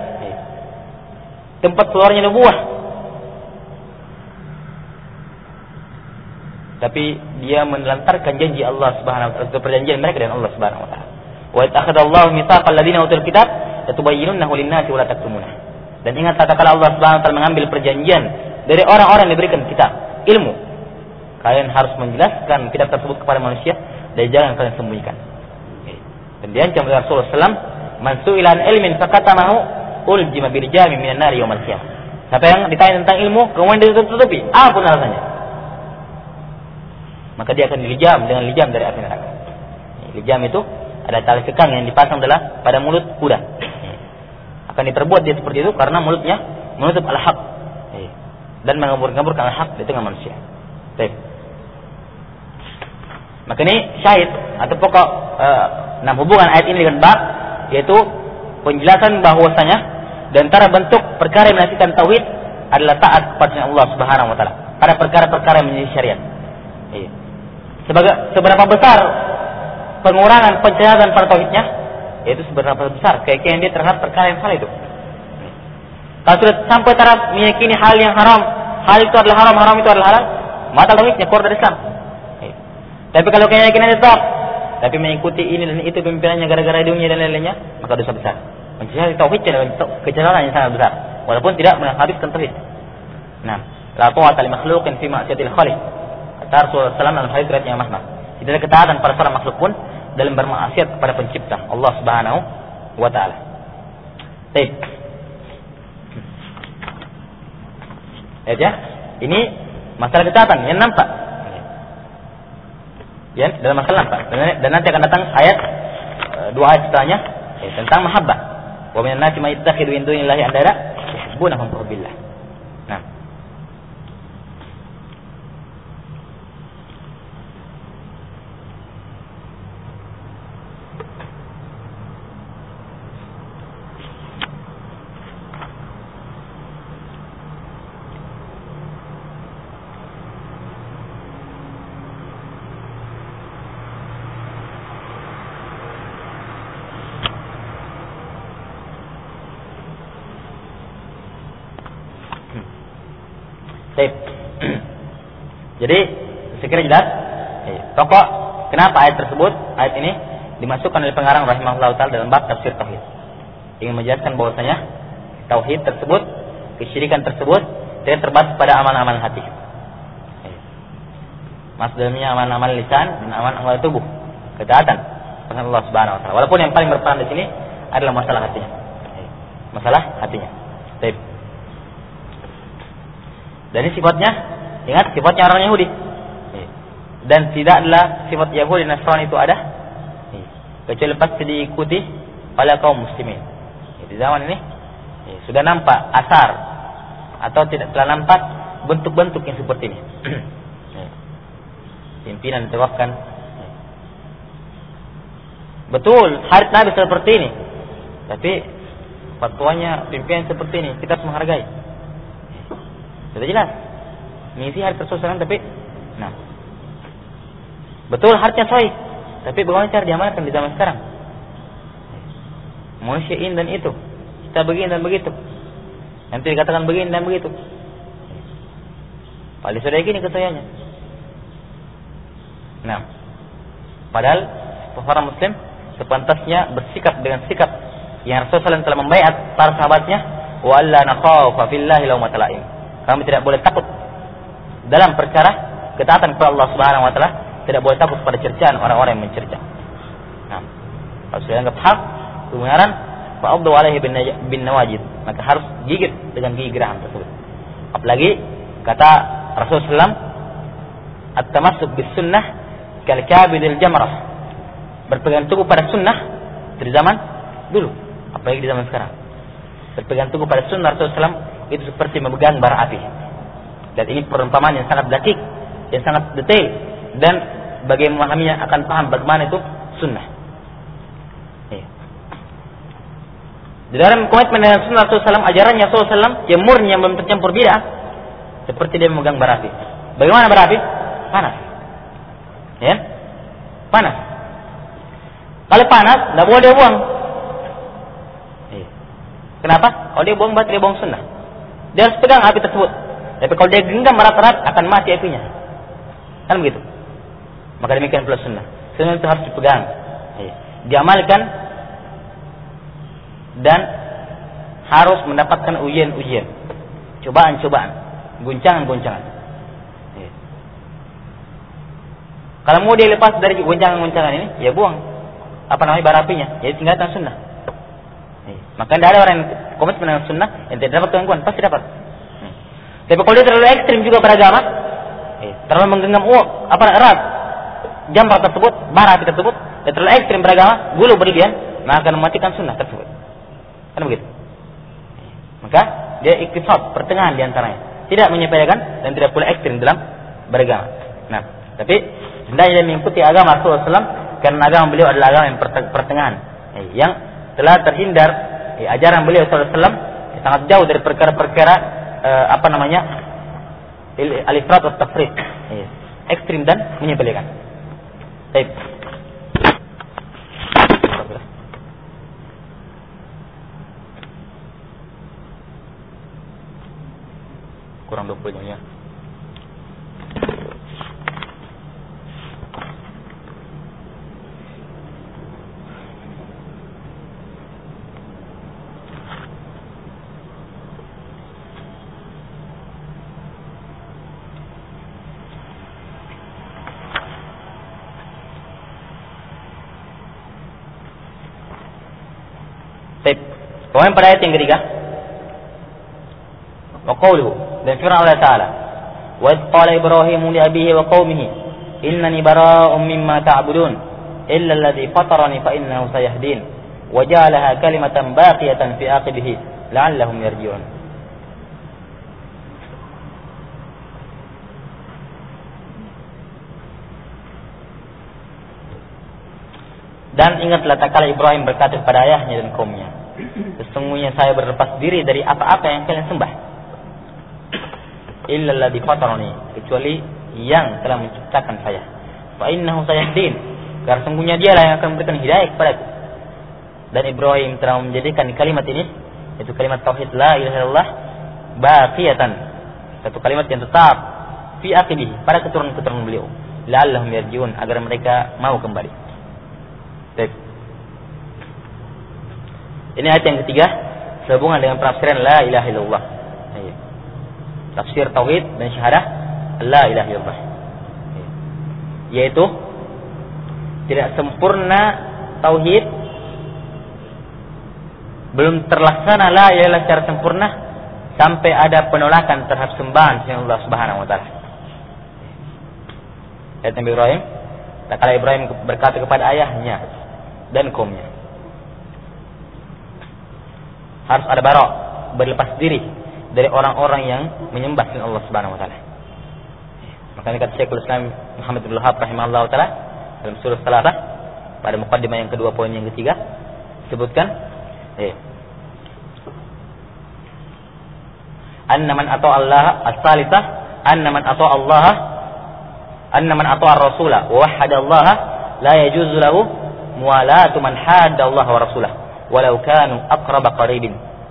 tempat keluarnya nubuwah, tapi dia menelantarkan janji Allah Subhanahu wa taala, perjanjian mereka dengan Allah Subhanahu wa taala. Wa ittakhadallahu mitsaqal ladzina utul kitab latubayyinunahu lin-nasi wa la taktumunah. Dan ingat tatkala Allah Subhanahu wa taala mengambil perjanjian dari orang-orang yang diberikan kitab, ilmu, kalian harus menjelaskan kitab tersebut kepada manusia dan jangan kalian sembunyikan. Dan diancam oleh Rasulullah SAW, man su'ila an ilmin fakatamahu uljima bil jami minan nari yaumil qiyamah. Siapa yang ditanya tentang ilmu kemudian ditutupi, apapun alasannya, maka dia akan dilijam dengan lijam dari api neraka. Lijam itu ada tali kekang yang dipasang pada mulut kuda. Akan diperbuat dia seperti itu karena mulutnya menutup al-haq dan mengabur-ngaburkan al-haq di tengah manusia. Baik. Maka ini syahid atau pokok hubungan ayat ini dengan bab, yaitu penjelasan bahwasanya di antara bentuk perkara yang menasihkan tauhid adalah taat kepada Allah Subhanahu wa taala pada perkara-perkara yang menjadi syariat. Seberapa besar pengurangan pencahayaan pada tauhidnya, yaitu seberapa besar keyakinan dia terhadap perkara yang salah itu. Kalau sudah sampai taraf meyakini hal yang haram, hal itu adalah haram, haram itu adalah halal, maka tauhidnya keluar dari Islam. Tapi kalau keyakinan tetap, tapi mengikuti ini dan itu pimpinannya gara-gara dunia dan lain-lainnya, maka dosa besar. Mencari tauhidnya dengan kecelakaan yang sangat besar, walaupun tidak menghabiskan tauhid. Nah, la ta'ata li makhluqin fi ma'siyatil khaliq. Kata Rasulullah SAW dalam hadis riwayat Imam Ahmad, tidak ada ketaatan pada seorang makhluk pun dalam bermaksiat kepada pencipta Allah Subhanahu wa taala. Baik. Ya, ini masalah ketaatan yang nampak. Ya, dalam masalah nampak. Dan nanti akan datang ayat, dua ayat setelahnya tentang mahabbah. Wa minan nasi may yattakhidhu min dunillahi andada yuhibbunahum ka hubbillah. Nah. Baik. Jadi sekira jelas. Pokok kenapa ayat ini dimasukkan oleh pengarang rahimahullah taala dalam bab tafsir tauhid. Ingin menjelaskan bahwasanya tauhid tersebut, kesyirikan tersebut tidak terbatas pada amal-amal hati. Maksudnya amal-amal lisan dan amal-amal tubuh, ketaatan kepada Allah Subhanahu wa taala. Walaupun yang paling berperan di sini adalah masalah hatinya. Masalah hatinya. Baik. Dan ini sifatnya, ingat sifatnya orang Yahudi. Dan tidaklah sifat Yahudi dan Nasrani itu ada kecuali pasti diikuti oleh kaum muslimin. Di zaman ini sudah nampak asar atau tidak telah nampak bentuk-bentuk yang seperti ini. Pimpinan ditewaskan. Betul, hari Nabi seperti ini. Tapi fatwanya pimpinan seperti ini, kita harus menghargai. Sudah jelas. Mengisi hari Rasulullah tapi betul hartnya sahih. Tapi bagaimana cara diamalkan di zaman sekarang? Manusia ini dan itu. Kita begini dan begitu. Nanti dikatakan begini dan begitu. Paling sudah gini kesayannya. Padahal seorang muslim sepantasnya bersikap dengan sikap yang Rasulullah telah membaiat para sahabatnya, wa alla nakhafa fillahi lawmata laim. Kami tidak boleh takut dalam perkara ketaatan kepada Allah Subhanahu wa taala, tidak boleh takut pada cercaan orang-orang yang mencerca. Kalau sudah anggap hak kebenaran, fa'addu alaihi bin nawajid, maka harus gigit dengan gigi geraham tersebut. Apalagi kata Rasulullah, at-tamassuk bis sunnah kal kabidil jamrah, berpegang teguh pada sunnah dari zaman dulu, apalagi di zaman sekarang. Berpegang teguh pada sunnah Rasulullah itu seperti memegang bara api. Dan ini perumpamaan yang sangat dakik, yang sangat detail, dan bagi yang memahaminya akan paham bagaimana itu sunnah. Di dalam komitmen dengan sunnah Rasulullah, ajarannya Rasulullah yang murni, yang belum tercampur bid'ah, seperti dia memegang bara api. Bagaimana bara api? Panas. Ya? Panas. Kalau panas, tidak boleh dia buang. Kenapa? Kalau dia buang, berarti dia buang sunnah. Dia harus pegang api tersebut. Tapi kalau dia genggam erat-erat, akan mati apinya. Kan begitu? Maka demikian pula sunnah. Sunnah itu harus dipegang, diamalkan, dan harus mendapatkan ujian-ujian, cobaan-cobaan, guncangan-guncangan. Kalau mau dia lepas dari guncangan-guncangan ini, ya buang bara apinya, jadi tinggalkan sunnah. Maka tidak ada orang yang komitmen dengan sunnah yang tidak dapat gangguan, pasti dapat. Tapi kalau dia terlalu ekstrim juga beragama, terlalu menggenggam erat jamrah tersebut, bara api tersebut, dan terlalu ekstrim beragama, gulu berlebihan, maka akan mematikan sunnah tersebut. Kan begitu? Maka dia iktisad, pertengahan di antaranya, tidak menyepelekan dan tidak pula ekstrim dalam beragama. Tapi hendaknya dia mengikuti agama Rasulullah SAW, karena agama beliau adalah agama yang pertengahan, yang telah terhindar ajaran beliau SAW sangat jauh dari perkara-perkara al-ifrat wa tafriq, ekstrim dan menyepelekan. Baik. Kurang 20 ya. Kemudian pada ayat yang ketiga, wa qawluhu, dan firman Allah Ta'ala, wa idh qala Ibrahimu li abihi wa qawmihi innani bara'un mimma ta'budun illa alladhi fatarani fa innahu sayahdin wa ja'alaha kalimatan baqiyatan fi aqibihi la'allahum yarji'un. Dan ingatlah tatkala Ibrahim berkata kepada ayahnya dan kaumnya, sesungguhnya saya berlepas diri dari apa-apa yang kalian sembah, illa alladhi fatarani, kecuali yang telah menciptakan saya, fa innahu sayahdin, karena sesungguhnya dialah yang akan memberikan hidayah kepadaku. Dan Ibrahim telah menjadikan kalimat ini, yaitu kalimat tauhid la ilaha illallah, baqiyatan, Satu kalimat yang tetap fi aqibihi, pada keturunan-keturunan beliau. La'allahum yarji'un, agar mereka mau kembali. Baik. Ini ayat yang ketiga sehubungan dengan penafsiran la ilaha illallah. Tafsir tauhid dan syahadah la ilaha illallah. Yaitu tidak sempurna tauhid, belum terlaksana la ilaha illallah secara sempurna sampai ada penolakan terhadap sembahan selain Allah Subhanahu wa taala. Ayat Nabi Ibrahim, tak kala Ibrahim berkata kepada ayahnya dan kaumnya, harus ada bara', berlepas diri dari orang-orang yang menyembah selain Allah Subhanahu wa taala. Makanya kata Syekhul Islam Muhammad bin Wahab rahimahullah taala dalam surah Salatah pada muqaddimah yang kedua poin yang ketiga sebutkan anna man ata Allah as-salisah anna man ata Allah anna man ata ar-rasula wa wahhada Allah la yajuzu lahu muwalatu man hadda Allah wa rasulahu walau kanu aqrab qaribin.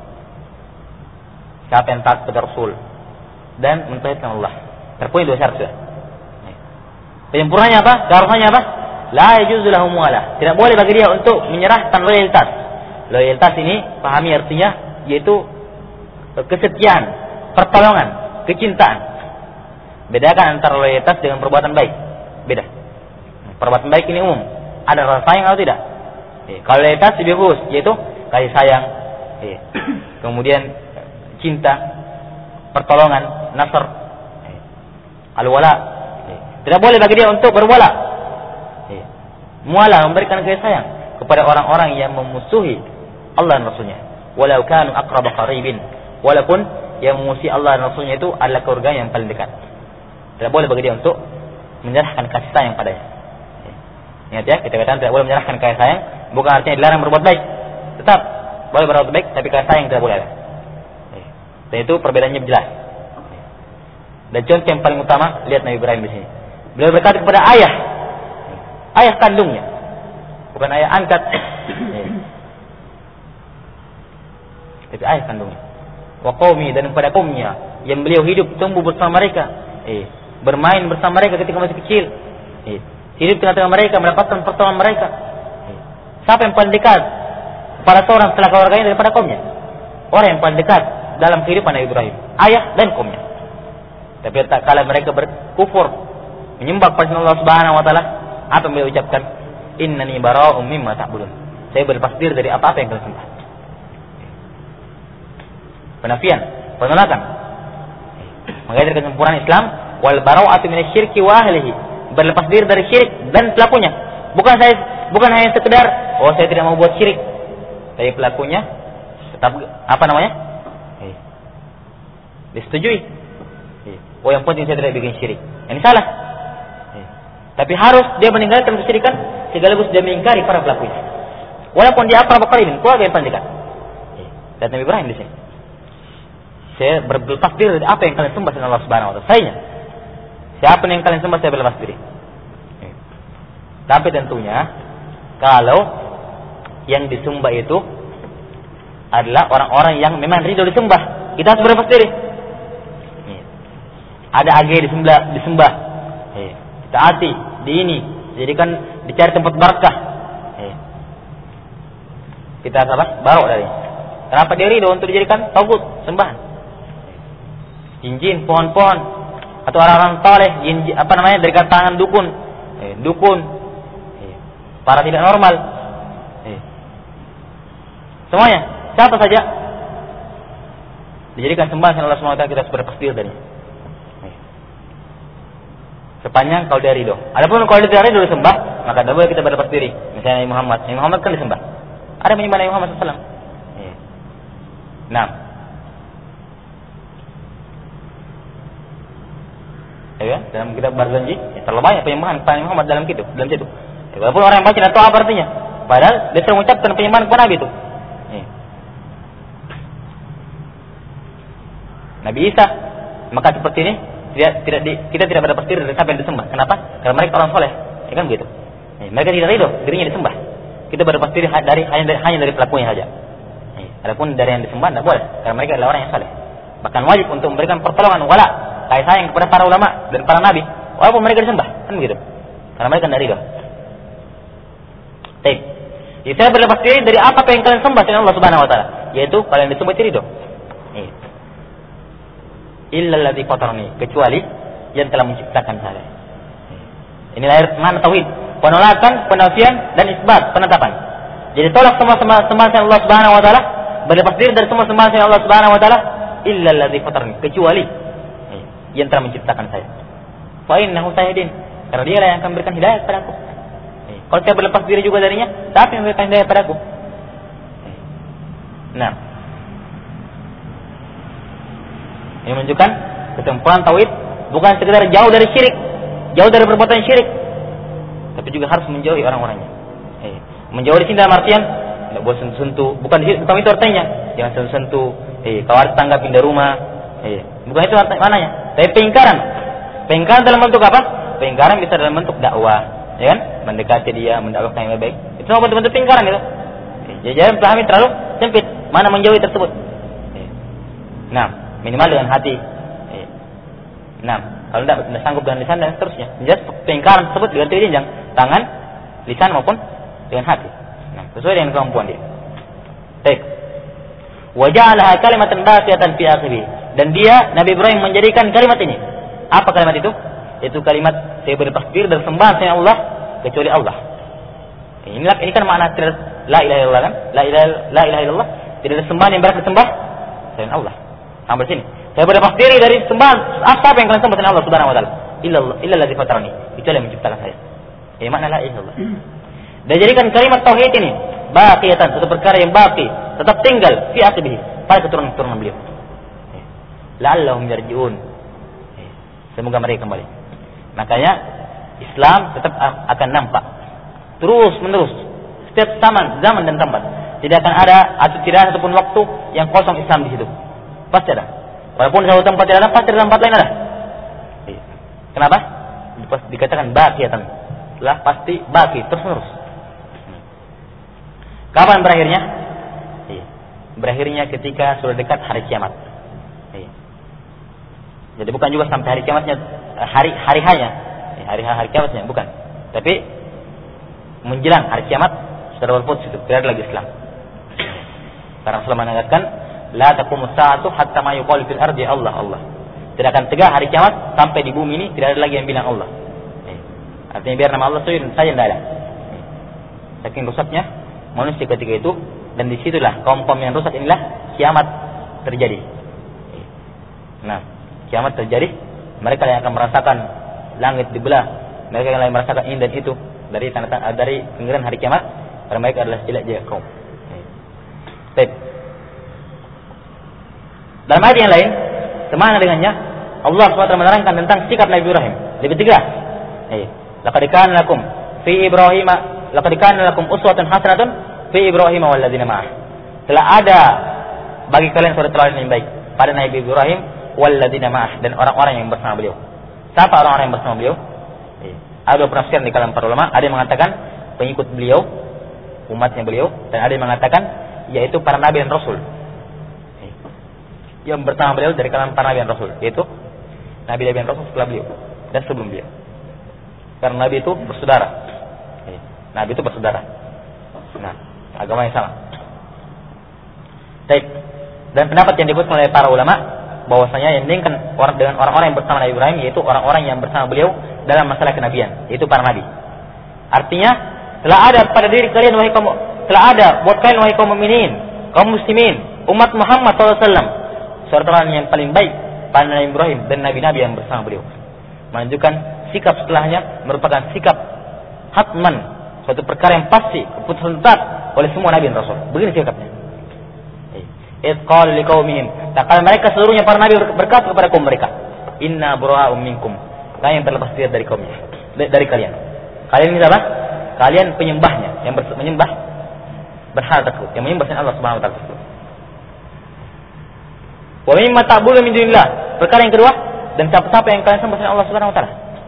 Siapa yang taat kepada Rasul dan mentauhidkan Allah, terpenuhi dua syarat sudah. Penyempurnanya apa? Keharusannya apa? La yajuzu lahu muwalah. Tidak boleh bagi dia untuk menyerahkan loyalitas. Loyalitas ini pahami artinya yaitu kesetiaan, pertolongan, kecintaan. Bedakan antara loyalitas dengan perbuatan baik. Beda. Perbuatan baik ini umum. Ada rasa sayang atau tidak? Kalau loyalitas lebih khusus, yaitu kasih sayang, kemudian cinta, pertolongan, nasr, al-wala. Tidak boleh bagi dia untuk berwala. Muala, memberikan kasih sayang kepada orang-orang yang memusuhi Allah dan Rasulnya. Walau kanu aqrab qaribin, walaupun yang memusuhi Allah dan Rasulnya itu adalah keluarga yang paling dekat. Tidak boleh bagi dia untuk menyerahkan kasih sayang padanya. Ingat ya, kita katakan tidak boleh menyerahkan kasih sayang, bukan artinya dilarang berbuat baik. Tetap boleh berbuat baik, tapi kasih sayang tidak boleh ada. Dan itu perbedaannya jelas. Dan contoh yang paling utama, lihat Nabi Ibrahim di sini. Beliau berkata kepada ayah kandungnya, bukan ayah angkat, tapi ayah kandungnya. Wa qaumi, dan kepada kaumnya yang beliau hidup tumbuh bersama mereka, bermain bersama mereka ketika masih kecil, hidup tengah-tengah mereka, mendapatkan pertolongan mereka. Siapa yang paling dekat kepada seorang setelah keluarganya daripada kaumnya? Orang yang paling dekat dalam kehidupan Nabi Ibrahim, ayah dan kaumnya. Tapi tak kala mereka berkufur, menyembah kepada Allah Subhanahu wa taala, apa yang beliau ucapkan? Innani bara'um mimma ta'budun. Saya berlepas diri dari apa-apa yang kalian sembah. Penafian, penolakan. Mengajar kesempurnaan Islam, wal bara'atu minasyirki wa ahlihi. Berlepas diri dari syirik dan pelakunya. Bukan hanya sekedar saya tidak mau buat syirik, tapi pelakunya tetap disetujui. Yang penting saya tidak bikin syirik. Ini salah. Tapi harus dia meninggalkan kesyirikan sekaligus dia mengingkari para pelakunya. Walaupun dia aqrab qaribin, keluarga yang paling dekat. Dan Nabi Ibrahim di sini. Saya berlepas diri dari apa yang kalian sembah dengan Allah Subhanahu wa taala. Saya. Siapa yang kalian sembah saya berlepas diri. Tapi tentunya kalau yang disembah itu adalah orang-orang yang memang ridho disembah, kita harus berlepas diri. Ada age disembah. Taati di ini, jadikan dicari tempat berkah. Kita sabar, barok dari. Kenapa dia ridho untuk dijadikan tagut sembahan? Jin, pohon-pohon atau orang-orang saleh, dari kalangan dukun, para tidak normal. Semuanya, siapa saja dijadikan sembahan oleh Allah Subhanahu wa taala, kita harus berlepas diri dari. Sepanjang kalau dia ridho. Adapun kalau dia tidak ridho disembah, maka tidak boleh kita berlepas diri. Misalnya Nabi Muhammad kan disembah. Ada yang menyembah Nabi Muhammad SAW. Nah, dalam kitab Barzanji terlalu banyak penyembahan kepada Nabi Muhammad dalam situ. Walaupun orang yang baca tidak tahu apa artinya, padahal dia sering mengucapkan penyembahan kepada Nabi itu. Nabi Isa, maka seperti ini kita tidak berlepas diri dari siapa yang disembah. Kenapa? Karena mereka orang soleh, kan begitu. Mereka tidak ridho dirinya disembah. Kita berlepas diri hanya dari pelakunya saja. Adapun dari yang disembah tidak boleh, karena mereka adalah orang yang soleh. Bahkan wajib untuk memberikan pertolongan wala kayak sayang kepada para ulama dan para nabi, walaupun mereka disembah, kan begitu. Karena mereka tidak ridho. Baik. Jadi saya berlepas diri dari apa yang kalian sembah selain Allah Subhanahu wa taala, yaitu kalian disembah ridho. Illa alladzi fatarani, kecuali yang telah menciptakan saya. Ini lahir mana tauhid, penolakan, penafian dan isbat, penetapan. Jadi tolak semua sembahan selain Allah Subhanahu wa taala, berlepas diri dari semua sembahan selain Allah Subhanahu wa taala, illa alladzi fatarani, kecuali yang telah menciptakan saya. Fa innahu sayyidin, karena dialah yang akan memberikan hidayah kepadaku. Kalau saya berlepas diri juga darinya, siapa yang memberikan hidayah padaku? Nah, ini menunjukkan kesempurnaan tauhid bukan sekedar jauh dari syirik, jauh dari perbuatan syirik, tapi juga harus menjauhi orang-orangnya. Menjauh di sini dalam artian tidak boleh sentuh, bukan itu artinya. Jangan sentuh, kalau ada tetangga pindah rumah, bukan itu maknanya. Tapi pengingkaran dalam bentuk apa? Pengingkaran bisa dalam bentuk dakwah, ya kan? Mendekati dia, mendakwahkan yang lebih baik. Itu semua bentuk-bentuk pengingkaran itu. Jangan pahami terlalu sempit mana menjauhi tersebut. Nah, minimal dengan hati. Nah, kalau tidak sanggup dengan lisan dan seterusnya. Jelas pengingkaran tersebut diganti jenjang tangan, lisan maupun dengan hati. Nah, sesuai dengan kemampuan dia. Baik. Wa ja'alaha kalimatan baqiyatan fi akhirih. Dan dia Nabi Ibrahim menjadikan kalimat ini. Apa kalimat itu? Itu kalimat saya berlepas diri dari sembahan selain Allah kecuali Allah. Ini kan makna la ilaha illallah kan? La ilaha illallah. Tidak ada sembahan yang berhak disembah selain Allah. Sampai sini. Saya berlepas diri dari sembahan apa yang kalian sembah selain Allah Subhanahu wa taala. Illa allazi fatarani. Itu yang menciptakan saya. Ini makna la ilaha illallah. Dan jadikan kalimat tauhid ini baqiyatan, satu perkara yang baqi, tetap tinggal fi akhirih, pada keturunan beliau. La'allahum yarji'un. Semoga mereka kembali. Makanya Islam tetap akan nampak terus menerus setiap zaman dan tempat. Tidak akan ada atau tidak ada satupun waktu yang kosong Islam di situ. Pasti ada. Walaupun satu tempat tidak ada, pasti ada tempat lain ada. Kenapa? Dikatakan baqiyatan. Setelah pasti baqi terus menerus. Kapan berakhirnya? Berakhirnya ketika sudah dekat hari kiamat. Jadi bukan juga sampai hari kiamatnya, hari kiamatnya bukan. Tapi menjelang hari kiamat sudah berputus itu, tidak ada lagi Islam. Karena Rasulullah mengatakan, la taqumus sa'atu hatta ma yuqalu fil ardi Allah. Tidak akan tegak hari kiamat sampai di bumi ini tidak ada lagi yang bilang Allah. Artinya biar nama Allah saja tidak ada. Saking rusaknya manusia ketika itu, dan disitulah kaum-kaum yang rusak inilah kiamat terjadi. Nah, kiamat terjadi, mereka yang akan merasakan langit dibelah, mereka yang lain merasakan ini dan itu dari pengingkaran hari kiamat, karena mereka adalah jelek-jelek kaum. Baik. Dalam ayat yang lain, semana dengannya, Allah SWT menerangkan tentang sikap Nabi Ibrahim lebih tegas. Laqad kana lakum uswatun hasanatun fi Ibrahim wal ladzina ma'ah. Telah ada bagi kalian suri teladan yang baik pada Nabi Ibrahim wal ladzina ma'ah, dan orang-orang yang bersama beliau. Siapa orang-orang yang bersama beliau? Ada penafsiran di kalangan para ulama, ada yang mengatakan pengikut beliau, umatnya beliau, dan ada yang mengatakan yaitu para nabi dan rasul. Yang bersama beliau dari kalangan para nabi dan rasul, yaitu nabi dan rasul setelah beliau dan sebelum beliau. Karena nabi itu bersaudara. Nabi itu bersaudara. Nah, agama yang sama. Baik. Dan pendapat yang disebut oleh para ulama bahwasanya yang dengan orang-orang yang bersama Nabi Ibrahim yaitu orang-orang yang bersama beliau dalam masalah kenabian, yaitu para nabi. Artinya telah ada pada diri kalian wahai kaum, telah ada buat kalian wahai kaum mukminin, kaum muslimin, umat Muhammad SAW, seorang yang paling baik pada Nabi Ibrahim dan nabi-nabi yang bersama beliau. Menunjukkan sikap setelahnya merupakan sikap hatman, suatu perkara yang pasti, keputusan tetap oleh semua nabi dan rasul. Begini sikapnya. Qala liqaumihim, takal mereka seluruhnya para nabi berkata kepada kaum mereka, inna bura'um minkum, kalian terlepas diri dari kaumnya, dari kalian. Kalian ini apa? Kalian penyembahnya, yang menyembah berhala tersebut, yang menyembah selain Allah Subhanahu wa taala tersebut. Wa mimma ta'budu min dunillah, perkara yang kedua, dan siapa-siapa yang kalian sembah selain Allah Subhanahu wa taala.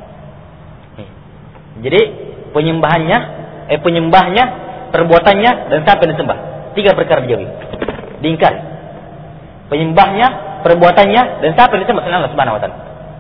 Jadi penyembahnya, perbuatannya, dan siapa yang disembah. 3 perkara dijauhi, diingkari. Penyembahnya, perbuatannya, dan siapa yang disembah selain Allah Subhanahu wa taala.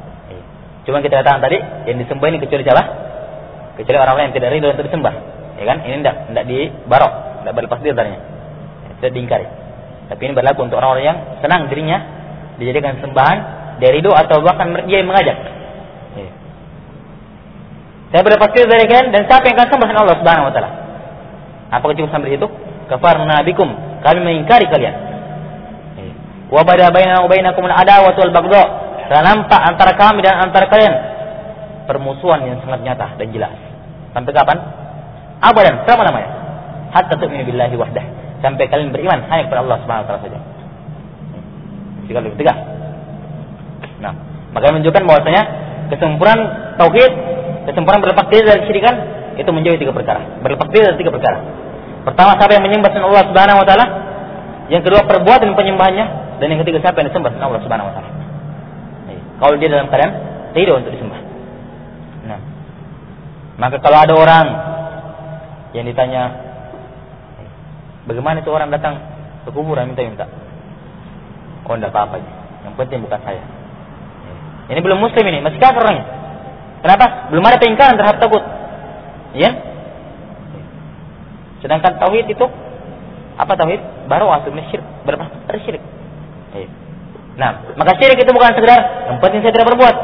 Cuma kita katakan tadi yang disembah ini kecuali siapa? Kecuali orang-orang yang tidak ridho untuk disembah. Ya kan? Ini tidak dibarok, tidak berlepas diri darinya. Tidak diingkari. Tapi ini berlaku untuk orang-orang yang senang dirinya dijadikan sembahan, dia ridho atau bahkan dia yang mengajak. Ya. Saya berlepas diri dari kalian dan siapa yang akan sembah Allah Subhanahu wa taala? Apakah cukup sampai itu? Kafarna bikum, kami mengingkari kalian. Wa bada bainana wa bainakum al-adawatu wal baghdha. Dan nampak antara kami dan antara kalian permusuhan yang sangat nyata dan jelas. Sampai kapan? Abadan, selama-lamanya. Hatta tu'minu billahi wahdah. Sampai kalian beriman hanya kepada Allah Subhanahu wa taala saja. Jika lebih tegas. Nah, maka menunjukkan bahwasanya kesempurnaan tauhid, kesempurnaan berlepas diri dari kesyirikan itu menjadi 3 perkara. Berlepas diri dari 3 perkara. Pertama, siapa yang menyembah selain Allah Subhanahu wa taala? Yang kedua, perbuatan penyembahannya, dan yang ketiga, siapa yang disembah selain Allah Subhanahu wa taala? Kalau dia dalam keadaan tidak untuk disembah. Nah, maka kalau ada orang yang ditanya, bagaimana itu orang datang ke kuburan minta-minta? Oh, tidak apa-apa. Yang penting bukan saya. Ini belum muslim ini, masih kafir orangnya. Kenapa? Belum ada pengingkaran terhadap tagut. Ya? Sedangkan tauhid itu apa tauhid? Baru asal syirik, berapa? Ada syirik. Nah, maka syirik itu bukan sekedar yang penting saya tidak berbuat.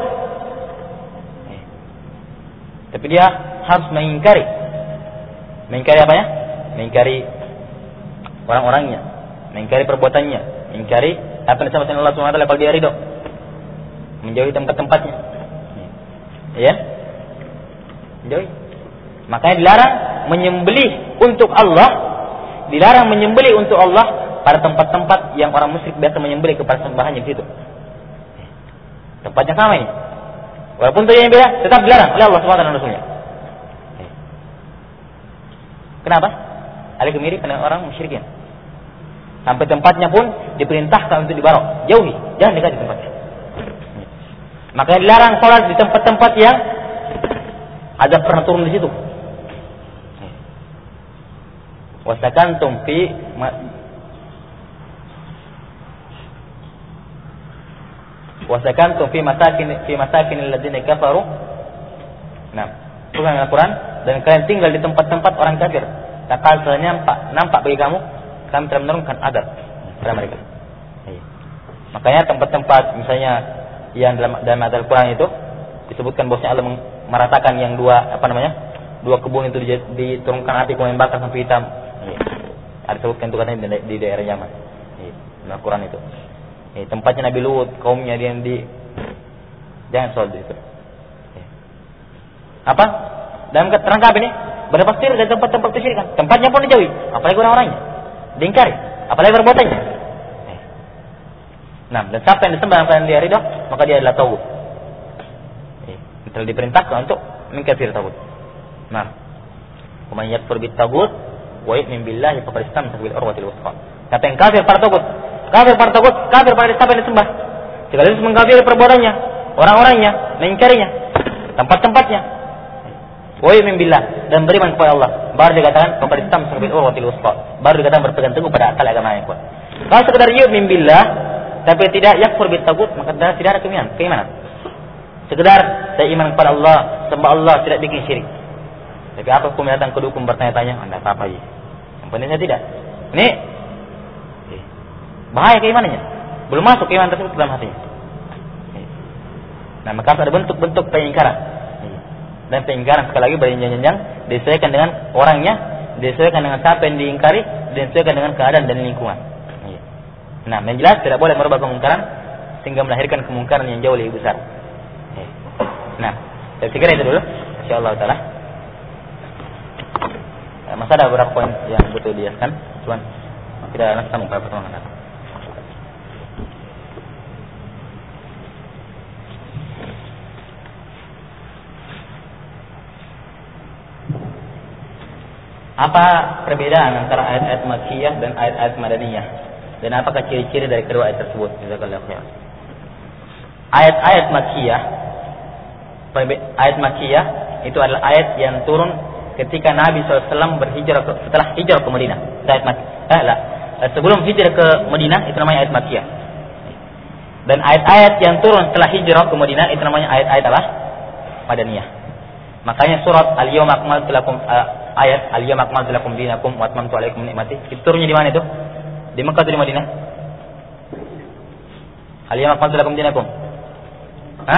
Tapi dia harus mengingkari. Mengingkari apanya? Mengingkari orang-orangnya, mengingkari perbuatannya, mengingkari apa yang disebutkan Allah Subhanahu wa taala kalau dia ridho. Menjauhi tempat-tempatnya. Ya? Menjauhi. Makanya dilarang menyembelih untuk Allah, dilarang menyembelih untuk Allah pada tempat-tempat yang orang musyrik biasa menyembelih kepada sembahannya di situ. Tempatnya sama ini. Walaupun tujuannya beda, tetap dilarang oleh Allah Subhanahu wa taala. Kenapa? Ada kemiri karena orang musyrikin. Sampai tempatnya pun diperintahkan untuk dibarok. Jauhi, jangan dekat di tempatnya. Makanya dilarang sholat di tempat-tempat yang azab pernah turun di situ. Wasakantum fi masakin alladziina kafaru. Nah, bukan Al-Qur'an, dan kalian tinggal di tempat-tempat orang kafir. Takal nampak bagi kamu, kami telah menurunkan adab kepada mereka. Makanya tempat-tempat misalnya yang dalam Al-Qur'an itu disebutkan bahwasanya Allah meratakan yang dua kebun itu diturunkan api kemudian bakar sampai hitam. Ada sebutkan itu katanya di daerah Yaman. Dalam Al-Qur'an itu. Tempatnya Nabi Lut, kaumnya dia jangan sholat itu. Apa? Dalam kerangka apa ini? Berlepas diri dari tempat-tempat kesyirikan. Tempatnya pun dijauhi, apalagi orang-orangnya. Diingkari, apalagi perbuatannya. Nah, dan siapa yang disembah dalam keadaan dia ridho, maka dia adalah tauhid. Telah diperintahkan untuk mengkafir tauhid. Nah, man yakfur bit tauhid wa yu'min billahi faqad istamsaka bil urwatil wuthqa. Siapa yang kafir pada tauhid, kafir pada siapa yang disembah, sekaligus mengkafiri perbuatannya, orang-orangnya, mengingkarinya, tempat-tempatnya. Wa yu'min billah, dan beriman kepada Allah. Baru dikatakan faqad istamsaka bil urwatil wuthqa. Baru dikatakan berpegang teguh pada tali agama yang kuat. Kalau sekedar yu'min billah tapi tidak yakfur bit tagut, maka tidak ada keimanan. Sekedar saya iman kepada Allah, sembah Allah, tidak bikin syirik. Tapi apa hukum datang ke dukun bertanya-tanya, anda apa aja? Yang penting saya tidak. Ini bahaya keimanannya. Belum masuk keimanan tersebut dalam hatinya. Nah, maka ada bentuk-bentuk pengingkaran. Dan pengingkaran sekali lagi berjenjang-jenjang, disesuaikan dengan orangnya, disesuaikan dengan siapa yang diingkari, disesuaikan dengan keadaan dan lingkungan. Nah, yang jelas tidak boleh merubah kemungkaran sehingga melahirkan kemungkaran yang jauh lebih besar. Nah, saya pikir itu dulu, insyaallah taala. Masih ada beberapa poin yang butuh dijelaskan, cuman kita nanti sambung pada pertemuan akan. Apa perbedaan antara ayat-ayat Makkiyah dan ayat-ayat Madaniyah? Dan apakah ciri-ciri dari kedua ayat tersebut? Jazakallahu khairan. Ayat-ayat Makkiyah itu adalah ayat yang turun ketika Nabi SAW berhijrah setelah hijrah ke Madinah. Sebelum hijrah ke Madinah itu namanya ayat Makkiyah. Dan ayat-ayat yang turun setelah hijrah ke Madinah itu namanya ayat-ayat apa? Madaniyah. Makanya surat Al-Yawma akmaltu lakum ayat Al-Yawma akmaltu lakum dinakum wa atmamtu alaikum ni'mati itu turunnya di mana itu? Di Mekah atau di Madinah? Al-Yawma akmaltu lakum dinakum. Hah?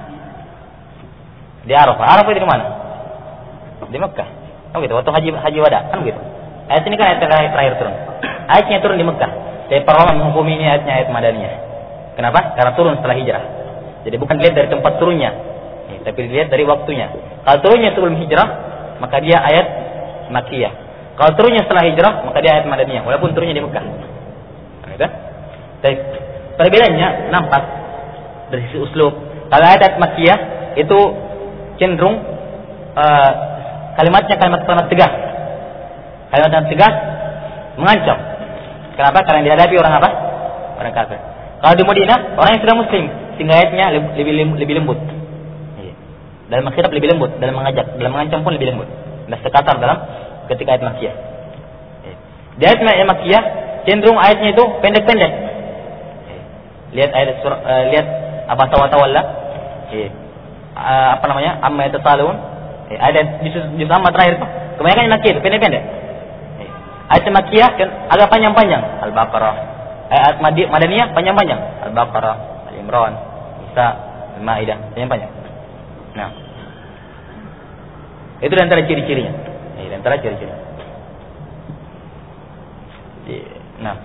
Di Arafah. Arafah itu di mana? Di Mekah. Oh gitu, waktu haji wada kan gitu. Ayat ini kan ayat terakhir turun. Ayatnya turun di Mekah. Jadi para ulama menghukumi ini ayatnya ayat Madaniyah. Kenapa? Karena turun setelah hijrah. Jadi bukan dilihat dari tempat turunnya, tapi dilihat dari waktunya. Kalau turunnya sebelum hijrah, maka dia ayat Makkiyah. Kalau turunnya setelah hijrah, maka dia ayat Madaniyah, walaupun turunnya di Mekah. Gitu? Jadi perbedaannya nampak dari sisi uslub. Kalau ayat Makkiyah itu cenderung kalimatnya kalimat tegas. Kalimat yang tegas mengancam. Kenapa? Karena dihadapi orang apa? Orang kafir. Kalau di Madinah, orang yang sudah muslim, sehingga ayatnya lebih lembut. Dalam khitab lebih lembut, dalam mengajak, dalam mengancam pun lebih lembut. Dan sekatar dalam ketika ayat Makkiyah. Di ayat Makkiyah cenderung ayatnya itu pendek-pendek. Lihat ayat lihat abasa wa tawalla. Apa namanya? Amma yatasalun. Ada di sama terakhir itu. Kebanyakan Makkiyah itu pendek-pendek. Ayat Makkiyah kan agak panjang-panjang. Al-Baqarah. Ayat Madaniyah panjang-panjang. Al-Baqarah, Al-Imran, Nisa, Al-Maidah, panjang-panjang. Nah, itu di antara ciri-cirinya. Di antara ciri-cirinya. Nah,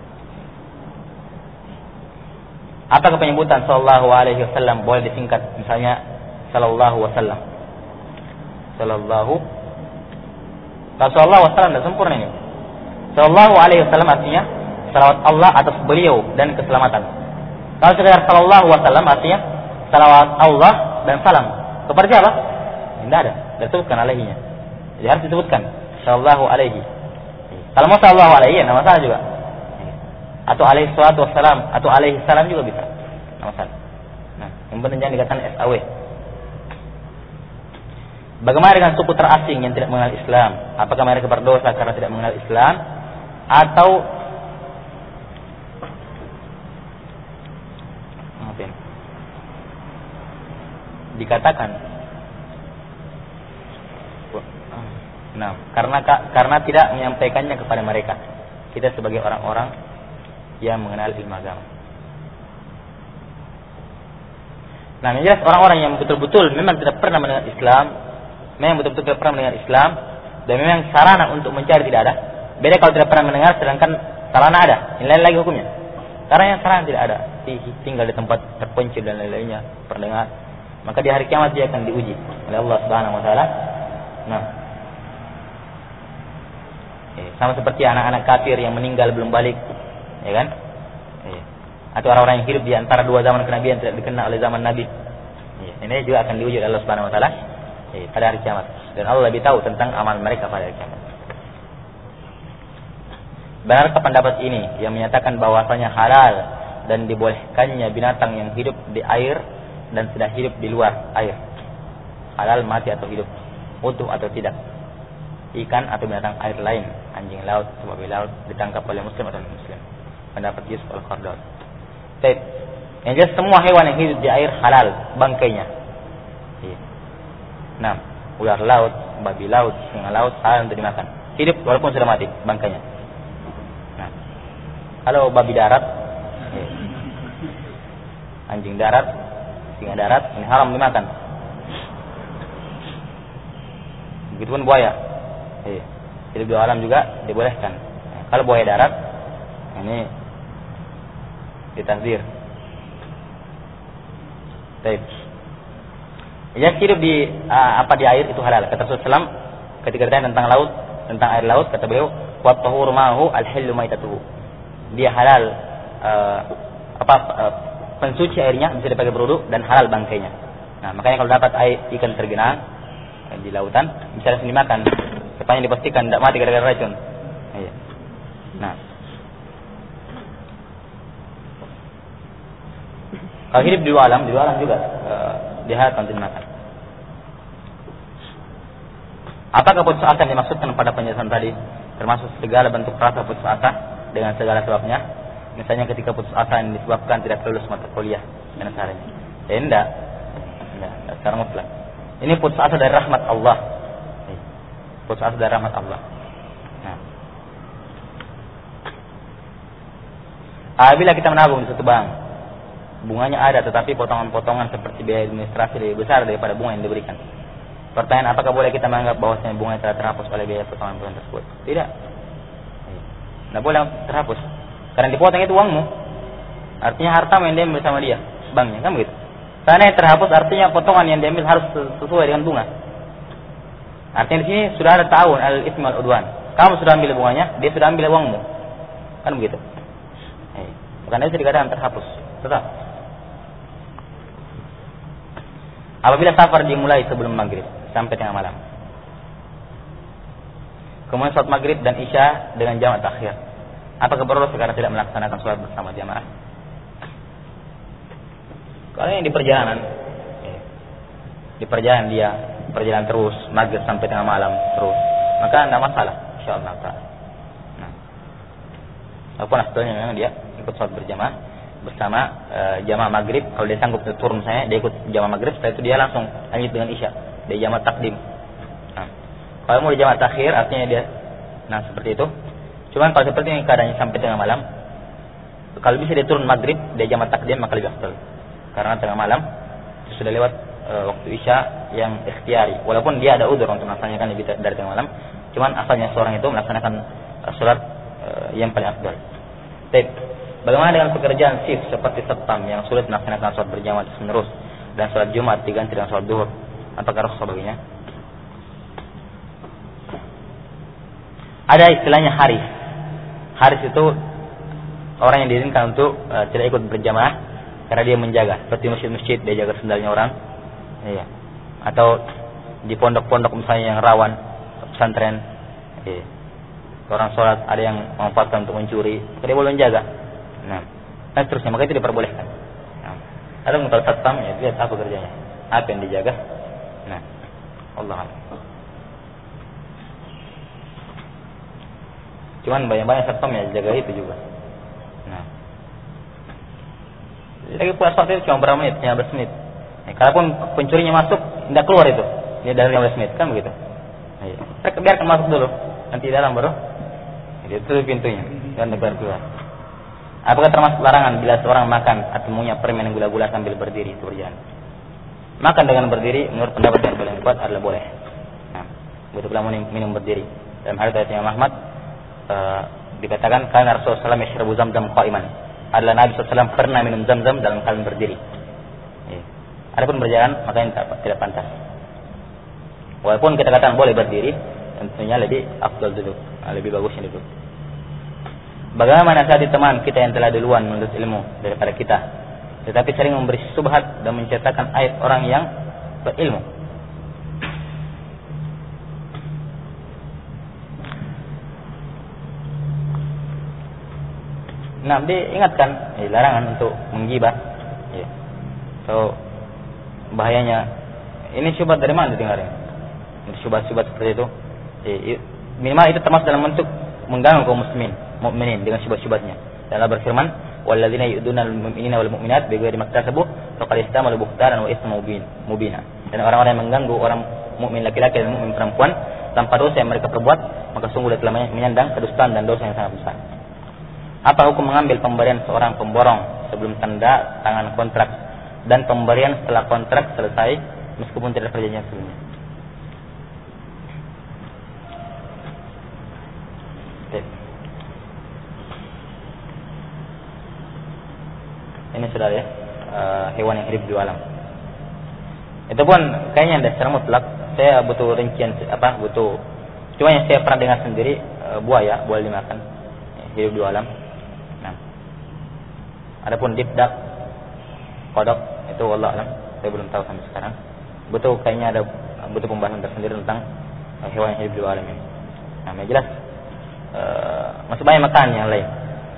apakah penyebutan sallallahu alaihi wasallam boleh disingkat misalnya sallallahu wasallam? Sallallahu wasallam tidak sempurna ini. Sallallahu alaihi wasallam artinya salawat Allah atas beliau dan keselamatan. Kalau sekedar sallallahu wasallam artinya salawat Allah dan salam kepada siapa? Tidak ada, disebutkan alaihinya. Jadi harus disebutkan sallallahu alaihi. Kalau mau sallallahu alaihi ya nama salah juga. Atau alaihi salatu wassalam atau alaihi salam juga bisa. Nama salah. Nah, yang penting jangan dikatakan SAW. Bagaimana dengan suku terasing yang tidak mengenal Islam? Apakah mereka berdosa karena tidak mengenal Islam atau dikatakan karena tidak menyampaikannya kepada mereka. Kita sebagai orang-orang yang mengenal ilmu agama. Nah, yang jelas orang-orang yang betul-betul memang tidak pernah mendengar Islam, memang betul-betul tidak pernah mendengar Islam, dan memang sarana untuk mencari tidak ada. Beda kalau tidak pernah mendengar, sedangkan sarana ada. Ini lain lagi hukumnya. Karena yang sarana tidak ada, tinggal di tempat terpencil dan lain-lainnya, pendengar, maka di hari kiamat dia akan diuji oleh Allah Subhanahu Wa Taala. Nah, sama seperti anak-anak kafir yang meninggal belum balik, ya kan? Atau orang-orang yang hidup di antara dua zaman kenabian tidak dikenal oleh zaman Nabi. Ini juga akan diuji oleh Allah Subhanahu Wa Taala pada hari kiamat. Dan Allah lebih tahu tentang amal mereka pada hari kiamat. Benarkah pendapat ini yang menyatakan bahwasanya halal dan dibolehkannya binatang yang hidup di air dan tidak hidup di luar air? Halal mati atau hidup, utuh atau tidak? Ikan atau binatang air lain, anjing laut, babi laut ditangkap oleh muslim atau non-muslim? Pendapat Yusuf Al-Qardawi. Baik. Yang jelas semua hewan yang hidup di air halal bangkainya. Nah, ular laut, babi laut, singa laut halal untuk dimakan. Hidup walaupun sudah mati bangkainya. Nah, kalau babi darat, anjing darat, singa darat, ini haram dimakan. Begitupun buaya. Hidup di alam juga dibolehkan. Nah, kalau buaya darat, ini ditahdzir. Baik. Ya, hidup di di air itu halal. Kata Rasulullah ketika ditanya tentang laut, tentang air laut, kata beliau, "Wa tahuru ma'hu al-hillu maitatuhu." Dia halal pensuci airnya, bisa dipakai berwudu dan halal bangkainya. Nah, makanya kalau dapat ikan tergenang di lautan bisa langsung dimakan. Sepanjang dipastikan tidak mati gara-gara racun. Nah, kalau hidup di luar alam juga dihalalkan untuk dimakan. Apakah putus asa yang dimaksudkan pada penjelasan tadi? Termasuk segala bentuk rasa putus asa dengan segala sebabnya. Misalnya ketika putus asa yang disebabkan tidak lulus mata kuliah dan caranya. Ya enggak secara mutlak. Ini putus asa dari rahmat Allah. Putus asa dari rahmat Allah. Nah. Apabila kita menabung di suatu bank, bunganya ada tetapi potongan-potongan seperti biaya administrasi lebih besar daripada bunga yang diberikan. Pertanyaan, apakah boleh kita menganggap bahwasanya bunga telah terhapus oleh biaya potongan-potongan tersebut? Tidak. Tidak boleh terhapus. Karena dipotong itu uangmu. Artinya harta yang diambil sama dia, banknya, kan begitu. Karena yang terhapus artinya potongan yang diambil harus sesuai dengan bunga. Artinya di sini sudah ada ta'awun al-itsm wal-'udwan. Kamu sudah ambil bunganya, dia sudah ambil uangmu. Kan begitu. Bukan itu dikatakan terhapus. Tetap. Apabila safar dimulai sebelum maghrib sampai tengah malam, kemudian sholat maghrib dan isya dengan jamaah takhir, apakah perlu sekarang tidak melaksanakan sholat bersama jamaah? Kalau yang di perjalanan dia perjalanan terus maghrib sampai tengah malam terus, maka tidak masalah, insyaallah. Nah, walaupun aslinya memang dia ikut sholat berjamaah bersama jamaah maghrib. Kalau dia sanggup turun saya, dia ikut jamaah maghrib, setelah itu dia langsung lanjut dengan isya, dia jamaah takdim. Nah, kalau mau di jamaah takhir artinya dia, nah seperti itu. Cuman kalau seperti ini keadaannya sampai tengah malam, kalau bisa dia turun maghrib, dia jamaah takdim, maka lebih afdal. Karena tengah malam itu sudah lewat waktu isya yang ikhtiari. Walaupun dia ada udzur untuk melaksanakan lebih dari tengah malam, cuman asalnya seorang itu melaksanakan sholat yang paling afdal. Baik. Bagaimana dengan pekerjaan shift seperti satpam yang sulit melaksanakan sholat berjamaah terus dan sholat Jumat diganti dengan sholat duhur? Apakah rukhsah baginya? Ada istilahnya haris. Haris itu orang yang diizinkan untuk tidak ikut berjamaah karena dia menjaga, seperti masjid-masjid dia jaga sendalnya orang, iya. Atau di pondok-pondok misalnya yang rawan, pesantren, iya. Orang sholat ada yang memanfaatkan untuk mencuri, dia boleh menjaga. Nah seterusnya, maka itu diperbolehkan. Nah, ada yang kalau satpam, ya lihat apa kerjanya, apa yang dijaga. Nah, Allah. Cuman banyak-banyak satpam ya jaga itu juga. Nah, lagi puas waktu itu cuma berapa menit, 15 menit. Kalaupun pencurinya masuk, tidak keluar itu, dia dari 15 menit, kan begitu. Nah, biarkan masuk dulu, nanti dalam baru itu pintunya, dan keluar. Apakah termasuk larangan bila seorang makan atau mengunyah permen gula-gula sambil berdiri itu berjalan? Makan dengan berdiri menurut pendapat yang paling kuat adalah boleh. Nah, begitu pula minum berdiri. Dalam hadits dari Imam Ahmad dikatakan karena Rasulullah SAW yashrabu zamzam qa'iman. Adalah Nabi SAW pernah minum zam-zam dalam keadaan berdiri. Adapun berjalan maka tidak pantas. Walaupun kita katakan boleh berdiri, tentunya lebih afdal duduk, lebih bagusnya duduk. Bagaimana nasihati teman kita yang telah duluan menuntut ilmu daripada kita, tetapi sering memberi subhat dan menceritakan aib orang yang berilmu? Nah, diingatkan larangan untuk menggibah. Ya. So bahayanya. Ini syubhat dari mana didengarnya? Syubhat-syubhat seperti itu. Minimal itu termasuk dalam bentuk mengganggu kaum mukminin dengan syubhat-syubhatnya. Dan Allah berfirman, "Walladzina yu'duna al-mu'minina wal mu'minat bighairi maktasabu faqad istamalu buhtanan wa itsman mubina." Dan orang-orang yang mengganggu orang mukmin laki-laki dan mukmin perempuan tanpa dosa yang mereka perbuat, maka sungguh dia telah menyandang kedustaan dan dosa yang sangat besar. Apa hukum mengambil pemberian seorang pemborong sebelum tanda tangan kontrak dan pemberian setelah kontrak selesai meskipun tidak perjanjian sebelumnya? Ini sudah ya hewan yang hidup di alam. Itu pun kayaknya tidak secara mutlak. Saya butuh rincian butuh. Cuma yang saya pernah dengar sendiri buaya boleh dimakan, hidup di alam. Nah, adapun dipdak, kodok itu wallah alam, saya belum tahu sampai sekarang. Kayaknya butuh pembahasan tersendiri tentang hewan yang hidup di alam ini. Nah, yang jelas masih banyak makan yang lain.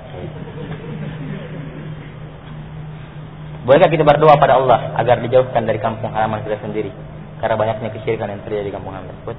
Bolehkah kita berdoa pada Allah agar dijauhkan dari kampung halaman kita sendiri karena banyaknya kesyirikan yang terjadi di kampung halaman tersebut?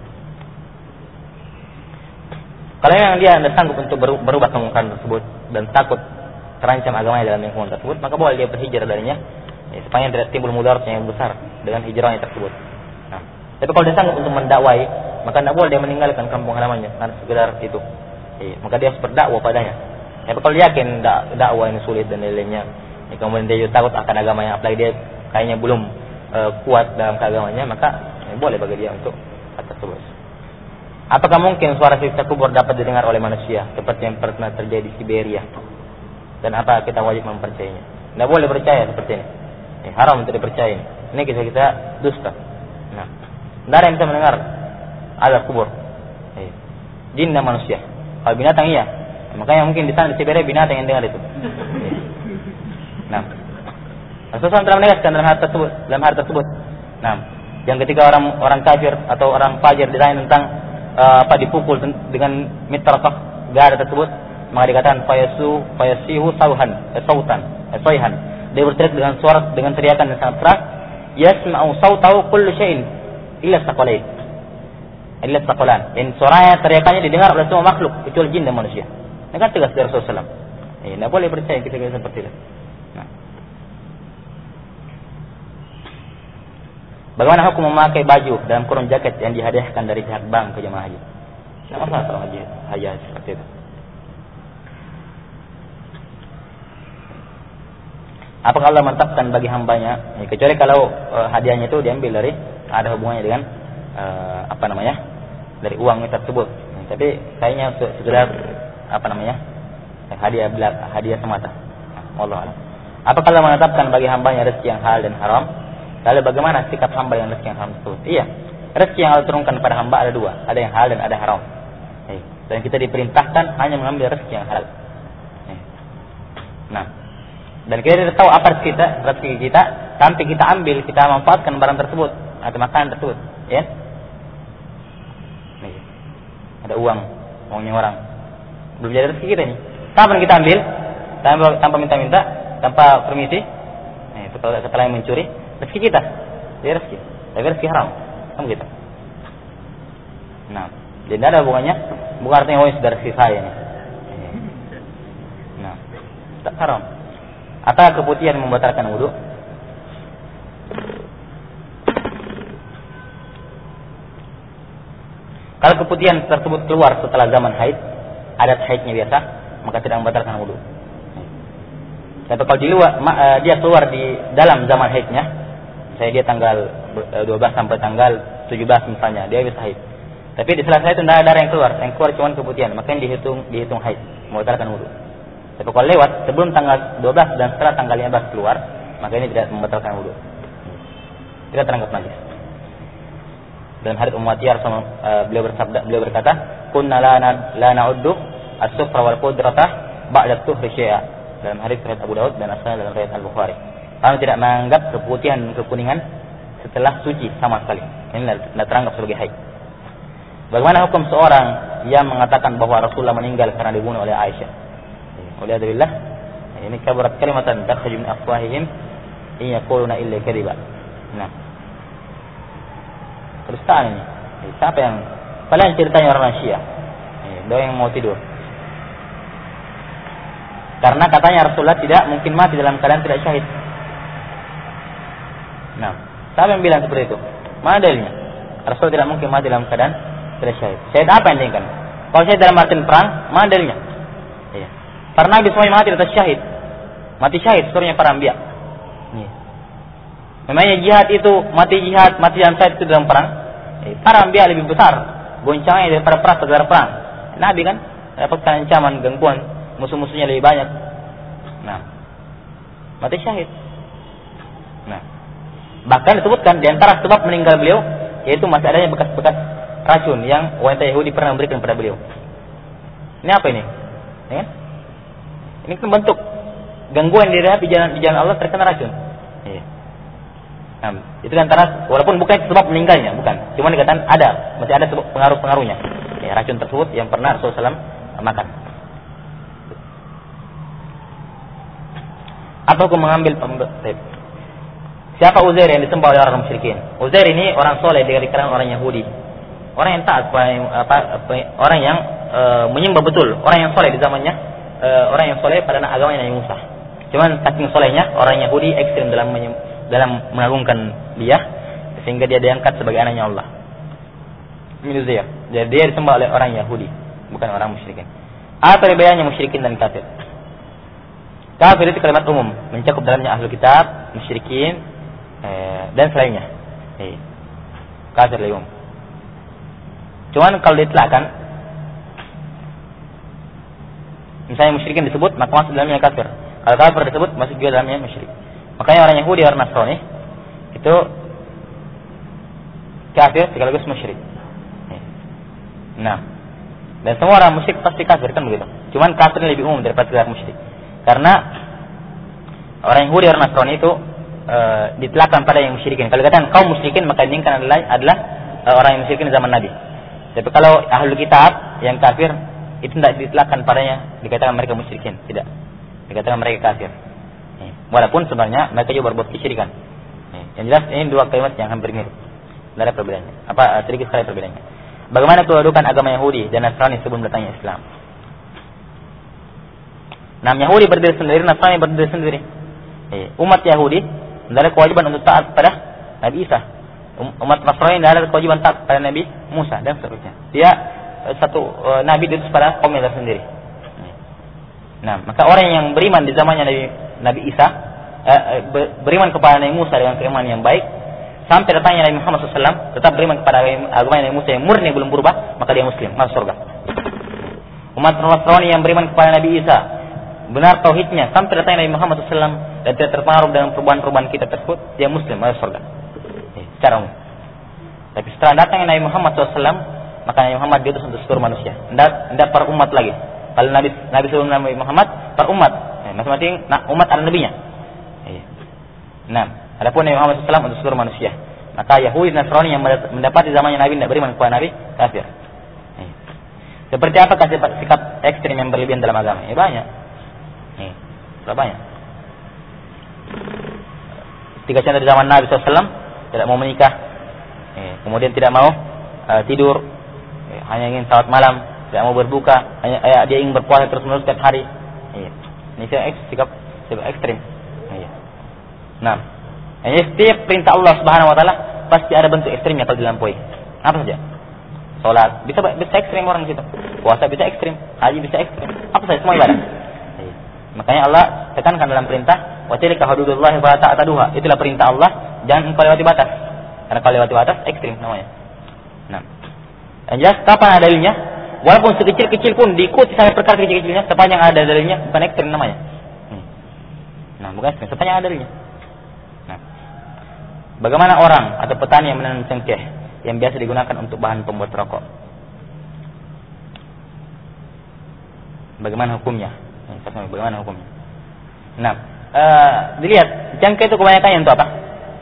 Kalau yang dia tidak sanggup untuk berubah kemungkaran tersebut dan takut terancam agamanya dalam lingkungan tersebut, maka boleh dia berhijrah darinya, sepanjang tidak timbul mudarat yang besar dengan hijrahnya tersebut. Nah, tapi kalau dia sanggup untuk mendakwai, maka tidak boleh dia meninggalkan kampung halamannya karena sekedar itu. Maka dia harus berdakwah padanya. Tapi kalau dia yakin dakwah ini sulit dan lain-lainnya, kemudian dia juga takut akan agamanya, apalagi dia kayaknya belum kuat dalam keagamanya, maka boleh bagi dia untuk tersebut. Apakah mungkin suara siksa kubur dapat didengar oleh manusia seperti yang pernah terjadi di Siberia? Dan apa kita wajib mempercayainya? Tidak boleh percaya seperti ini. Haram untuk dipercaya. Ini kita dusta. Nah, tidak ada yang bisa mendengar azab kubur. Jin dan manusia. Kalau binatang iya. Makanya mungkin di sana di Siberia binatang yang dengar itu. Nah, Rasulullah telah menegaskan dalam hal tersebut. Nah, yang ketika orang kafir atau orang fajir ditanya tentang dipukul dengan mitraqah gada tersebut, maka dikatakan fayasihu sautan. Dia berteriak dengan suara, dengan teriakan yang sangat keras, yasma'u sautahu kullu syai'in illa saqalan. Dan suaranya, teriakannya didengar oleh semua makhluk kecuali jin dan manusia. Ini kan tegas dari Rasulullah SAW. Tidak boleh percaya kita seperti itu. Nah. Bagaimana hukum memakai baju dalam kurung jaket yang dihadiahkan dari pihak bank ke jemaah haji? Tidak masalah kalau haji seperti itu. Apakah Allah mantapkan bagi hambanya? Kecuali kalau hadiahnya itu diambil dari ada hubungannya dengan dari uang tersebut. Tapi kayaknya sekedar hadiah semata. Allah a'lam. Apakah Allah menetapkan bagi hambanya rezeki yang halal dan haram? Lalu bagaimana sikap hamba yang rezeki yang haram tersebut? Iya, rezeki yang Allah turunkan pada hamba ada dua, ada yang halal dan ada haram. Dan kita diperintahkan hanya mengambil rezeki yang halal. Nah, dan kita tidak tahu apa rezeki kita, sampai kita ambil, kita manfaatkan barang tersebut atau makanan tersebut, ya. Ada uangnya orang, belum jadi rezeki kita nih. Kapan kita ambil? Tanpa minta-minta, tanpa permisi. Itu kalau setelah yang mencuri, rezeki kita, dia rezeki, tapi rezeki haram, kan begitu. Nah, jadi ada hubungannya, bukan artinya sudah rezeki saya nih. Nah, tak haram. Apakah keputihan membatalkan wudu? Kalau keputihan tersebut keluar setelah zaman haid, adat haidnya biasa, maka tidak membatalkan wudu. Tapi kalau di luar, dia keluar di dalam zaman haidnya, saya dia tanggal 12 sampai tanggal 17 misalnya, dia bisa haid. Tapi di sela-sela itu tidak ada darah yang keluar cuma keputihan, makanya dihitung haid, membatalkan wudu. Tapi kalau lewat sebelum tanggal 12 dan setelah tanggal 15 keluar, maka ini tidak membatalkan wudu. Tidak teranggap najis. Dalam hadits Ummu Atiyah beliau berkata, "Kunna la na'uddu as-sufra wal qudrata ba'da tuhri syai'a." Dalam hadits riwayat Abu Daud dan asal dalam riwayat Al-Bukhari. Kami tidak menganggap keputihan dan kekuningan setelah suci sama sekali. Ini tidak teranggap sebagai haid. Bagaimana hukum seorang yang mengatakan bahwa Rasulullah meninggal karena dibunuh oleh Aisyah? Waliyadzubillah, ini kabarat kalimatan takhruju min afwahihim in yaquluna illa kadhiba. Nah, kedustaan ini. Siapa yang paling ceritanya orang Syiah? Doa yang mau tidur. Karena katanya Rasulullah tidak mungkin mati dalam keadaan tidak syahid. Nah, siapa yang bilang seperti itu? Mana dalilnya? Rasul tidak mungkin mati dalam keadaan tidak syahid. Syahid apa yang diinginkan? Kalau syahid dalam artian perang, mana dalilnya? Iya. Para nabi semuanya mati atas syahid. Mati syahid seluruhnya para anbiya. Iya. Memangnya jihad itu, mati jihad, mati dalam syahid itu dalam perang? Para anbiya lebih besar goncangannya daripada sekedar perang. Nabi kan dapatkan ancaman, gangguan, musuh-musuhnya lebih banyak. Nah, mati syahid. Nah, bahkan disebutkan di antara sebab meninggal beliau yaitu masih adanya bekas-bekas racun yang wanita Yahudi pernah memberikan kepada beliau. Ini apa ini? Ya? Ini kan bentuk gangguan di jalan Allah terkena racun. Ya. Nah, itu antara walaupun bukan sebab meninggalnya, bukan. Cuma dikatakan masih ada sebab pengaruh-pengaruhnya. Ya, racun tersebut yang pernah Rasulullah SAW makan. Apa hukum mengambil siapa Uzair yang disembah oleh orang musyrikin? Uzair ini orang soleh dari kalangan orang Yahudi. Orang yang taat, orang yang menyembah betul, orang yang soleh di zamannya orang yang soleh pada agama Nabi Musa. Cuman saking solehnya orang Yahudi ekstrim dalam mengagungkan dia, sehingga dia diangkat sebagai anaknya Allah. Jadi dia disembah oleh orang Yahudi, bukan orang musyrikin. Apa bedanya musyrikin dan kafir? Kafir itu kalimat umum, mencakup dalamnya ahlu kitab, musyrikin, dan selainnya. Kafir lebih umum. Cuman kalau ditlakkan, misalnya musyrikin disebut, maka masuk dalamnya kafir. Kalau kafir disebut, masuk juga dalamnya musyrik. Makanya orang Yahudi, orang Nasrani itu kafir sekaligus musyrik. Nah, dan semua orang musyrik pasti kafir, kan begitu. Cuman kafir lebih umum daripada sekedar musyrik. Karena orang Yahudi, orang Nasrani itu ditlakkan pada yang musyrikin. Kalau dikatakan kaum musyrikin, maka ini kan adalah orang yang musyrikin zaman Nabi. Tapi kalau ahlu kitab yang kafir, itu tidak ditlakkan padanya, dikatakan mereka musyrikin, tidak. Dikatakan mereka kafir. Walaupun sebenarnya mereka juga berbuat kesyirikan. Yang jelas ini dua kalimat yang hampir mirip. Tidak ada perbedaannya. Sedikit sekali perbedaannya. Bagaimana kedudukan agama Yahudi dan Nasrani sebelum datangnya Islam? Yahudi berdiri sendiri, Nasrani berdiri sendiri. Umat Yahudi tidak ada kewajiban untuk taat pada Nabi Isa. Umat Nasrani tidak ada kewajiban taat pada Nabi Musa dan seterusnya. Dia satu Nabi diutus pada kaumnya tersendiri. Maka orang yang beriman di zamannya Nabi Isa, beriman kepada Nabi Musa dengan keimanan yang baik, sampai datangnya Nabi Muhammad SAW, tetap beriman kepada agama Nabi Musa yang murni belum berubah, maka dia Muslim, masuk surga. Umat Nasrani yang beriman kepada Nabi Isa, benar tauhidnya, sampai datangnya Nabi Muhammad SAW dan tidak terpengaruh dengan perubahan-perubahan kita tersebut, dia Muslim, masuk surga. Secara umum. Tapi setelah datangnya Nabi Muhammad SAW, maka Nabi Muhammad diutus untuk seluruh manusia, tidak per umat lagi. Kalau Nabi sebelum Nabi Muhammad per umat, masing-masing umat ada nabinya. Adapun Nabi Muhammad SAW untuk seluruh manusia. Maka Yahudi dan Nasrani yang mendapati zamannya Nabi tidak beriman kepada Nabi, kafir. Seperti apakah sikap ekstrim yang berlebihan dalam agama? Banyak. Banyak. Ketika contoh di zaman Nabi SAW, tidak mau menikah, kemudian tidak mau tidur, hanya ingin salat malam, tidak mau berbuka, hanya dia ingin berpuasa terus-menerus setiap hari. Ini sikap ekstrim. Ini setiap perintah Allah Subhanahu Wa Taala pasti ada bentuk ekstrimnya kalau dilampaui. Apa saja? Salat bisa ekstrim orang situ, puasa bisa ekstrim, haji bisa ekstrim, apa saja semua ibadah. Makanya Allah tekankan dalam perintah, wa tilka hududullahi fala ta'taduha. Itulah perintah Allah, jangan engkau lewati batas. Karena kalau lewati batas ekstrim namanya. Yang jelas kapan ada dalilnya? Walaupun sekecil-kecil pun diikuti sampai perkara kecil-kecilnya, sepanjang ada dalilnya bukan ekstrim namanya. Bukan ekstrim, sepanjang ada dalilnya. Bagaimana orang atau petani yang menanam cengkeh yang biasa digunakan untuk bahan pembuat rokok? Bagaimana hukumnya? Bagaimana hukumnya? Dilihat cengkeh itu kebanyakannya untuk apa?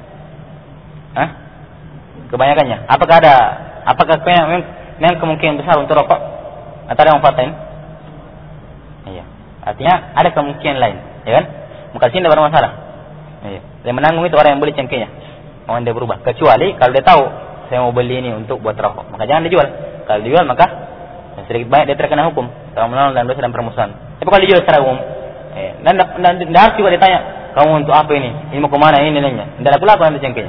Kebanyakannya. Apakah memang kemungkinan besar untuk rokok? Atau ada yang fatain? Iya. Artinya ada kemungkinan lain, ya kan? Maka sini tidak bermasalah. Iya. Yang menanggung itu orang yang beli cengkehnya. Mau dia berubah. Kecuali kalau dia tahu saya mau beli ini untuk buat rokok, maka jangan dijual. Kalau dijual maka sedikit banyak dia terkena hukum, kalau menolong dan dosa dan permusuhan. Tapi kalau dijual secara umum, dan harus juga ditanya, kamu untuk apa ini? Ini mau kemana? Ini nilainya. Tidak laku nanti cengkehnya.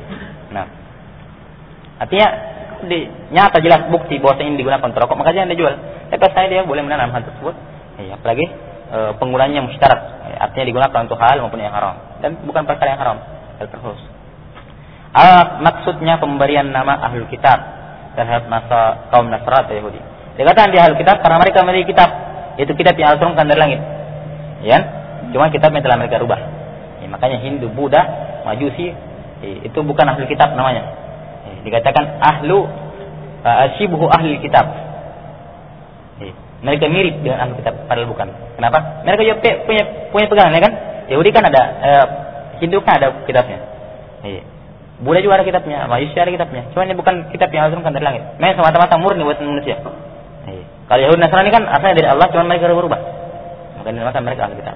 Artinya nyata jelas bukti bahwa ini digunakan untuk rokok, maka jangan dijual. Tapi saya dia boleh menanam hal tersebut. Apalagi penggunaannya musyarat, artinya digunakan untuk hal maupun yang haram dan bukan perkara yang haram, hal terkhusus. Maksudnya pemberian nama ahlul kitab terhadap kaum Nasrani atau Yahudi. Dikatakan di ahlul kitab karena mereka memiliki kitab, yaitu kitab yang Allah turunkan dari langit. Ya, cuma kitabnya telah mereka rubah. Makanya Hindu, Buddha, Majusi itu bukan ahlul kitab namanya. Dikatakan shibhu ahlul kitab. Mereka mirip dengan ahlul kitab, padahal bukan. Kenapa? Mereka juga punya pegangan, ya kan? Yahudi kan ada, Hindu kan ada kitabnya. Buddha juga ada kitabnya, Majusi ada kitabnya. Cuma ini bukan kitab yang Allah turunkan dari langit. Mereka semata-mata murni buat manusia. Kalau Yahudi Nasrani kan asalnya dari Allah, cuma mereka berubah. Maka dinamakan mereka ahli kitab.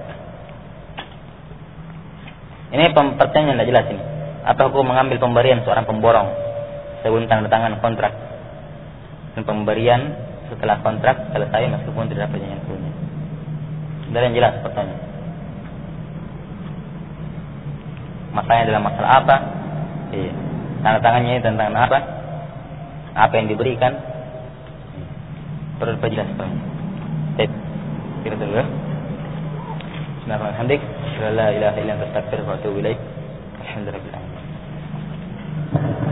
Ini pertanyaan yang tidak jelas ini. Apa hukum mengambil pemberian seorang pemborong sebelum tanda tangan kontrak? Dan pemberian setelah kontrak selesai meskipun tidak ada perjanjian sebelumnya. Dari yang jelas pertanyaan. Masalahnya adalah masalah apa? Iya. Tanda tangannya tentang apa? Apa yang diberikan? Perlu diperjelas pertanyaan. Baik. Kita dulu ya. Bismillahirrahmanirrahim. La ilaha illa anta astaghfiruka wa atubu ilaik. Alhamdulillah.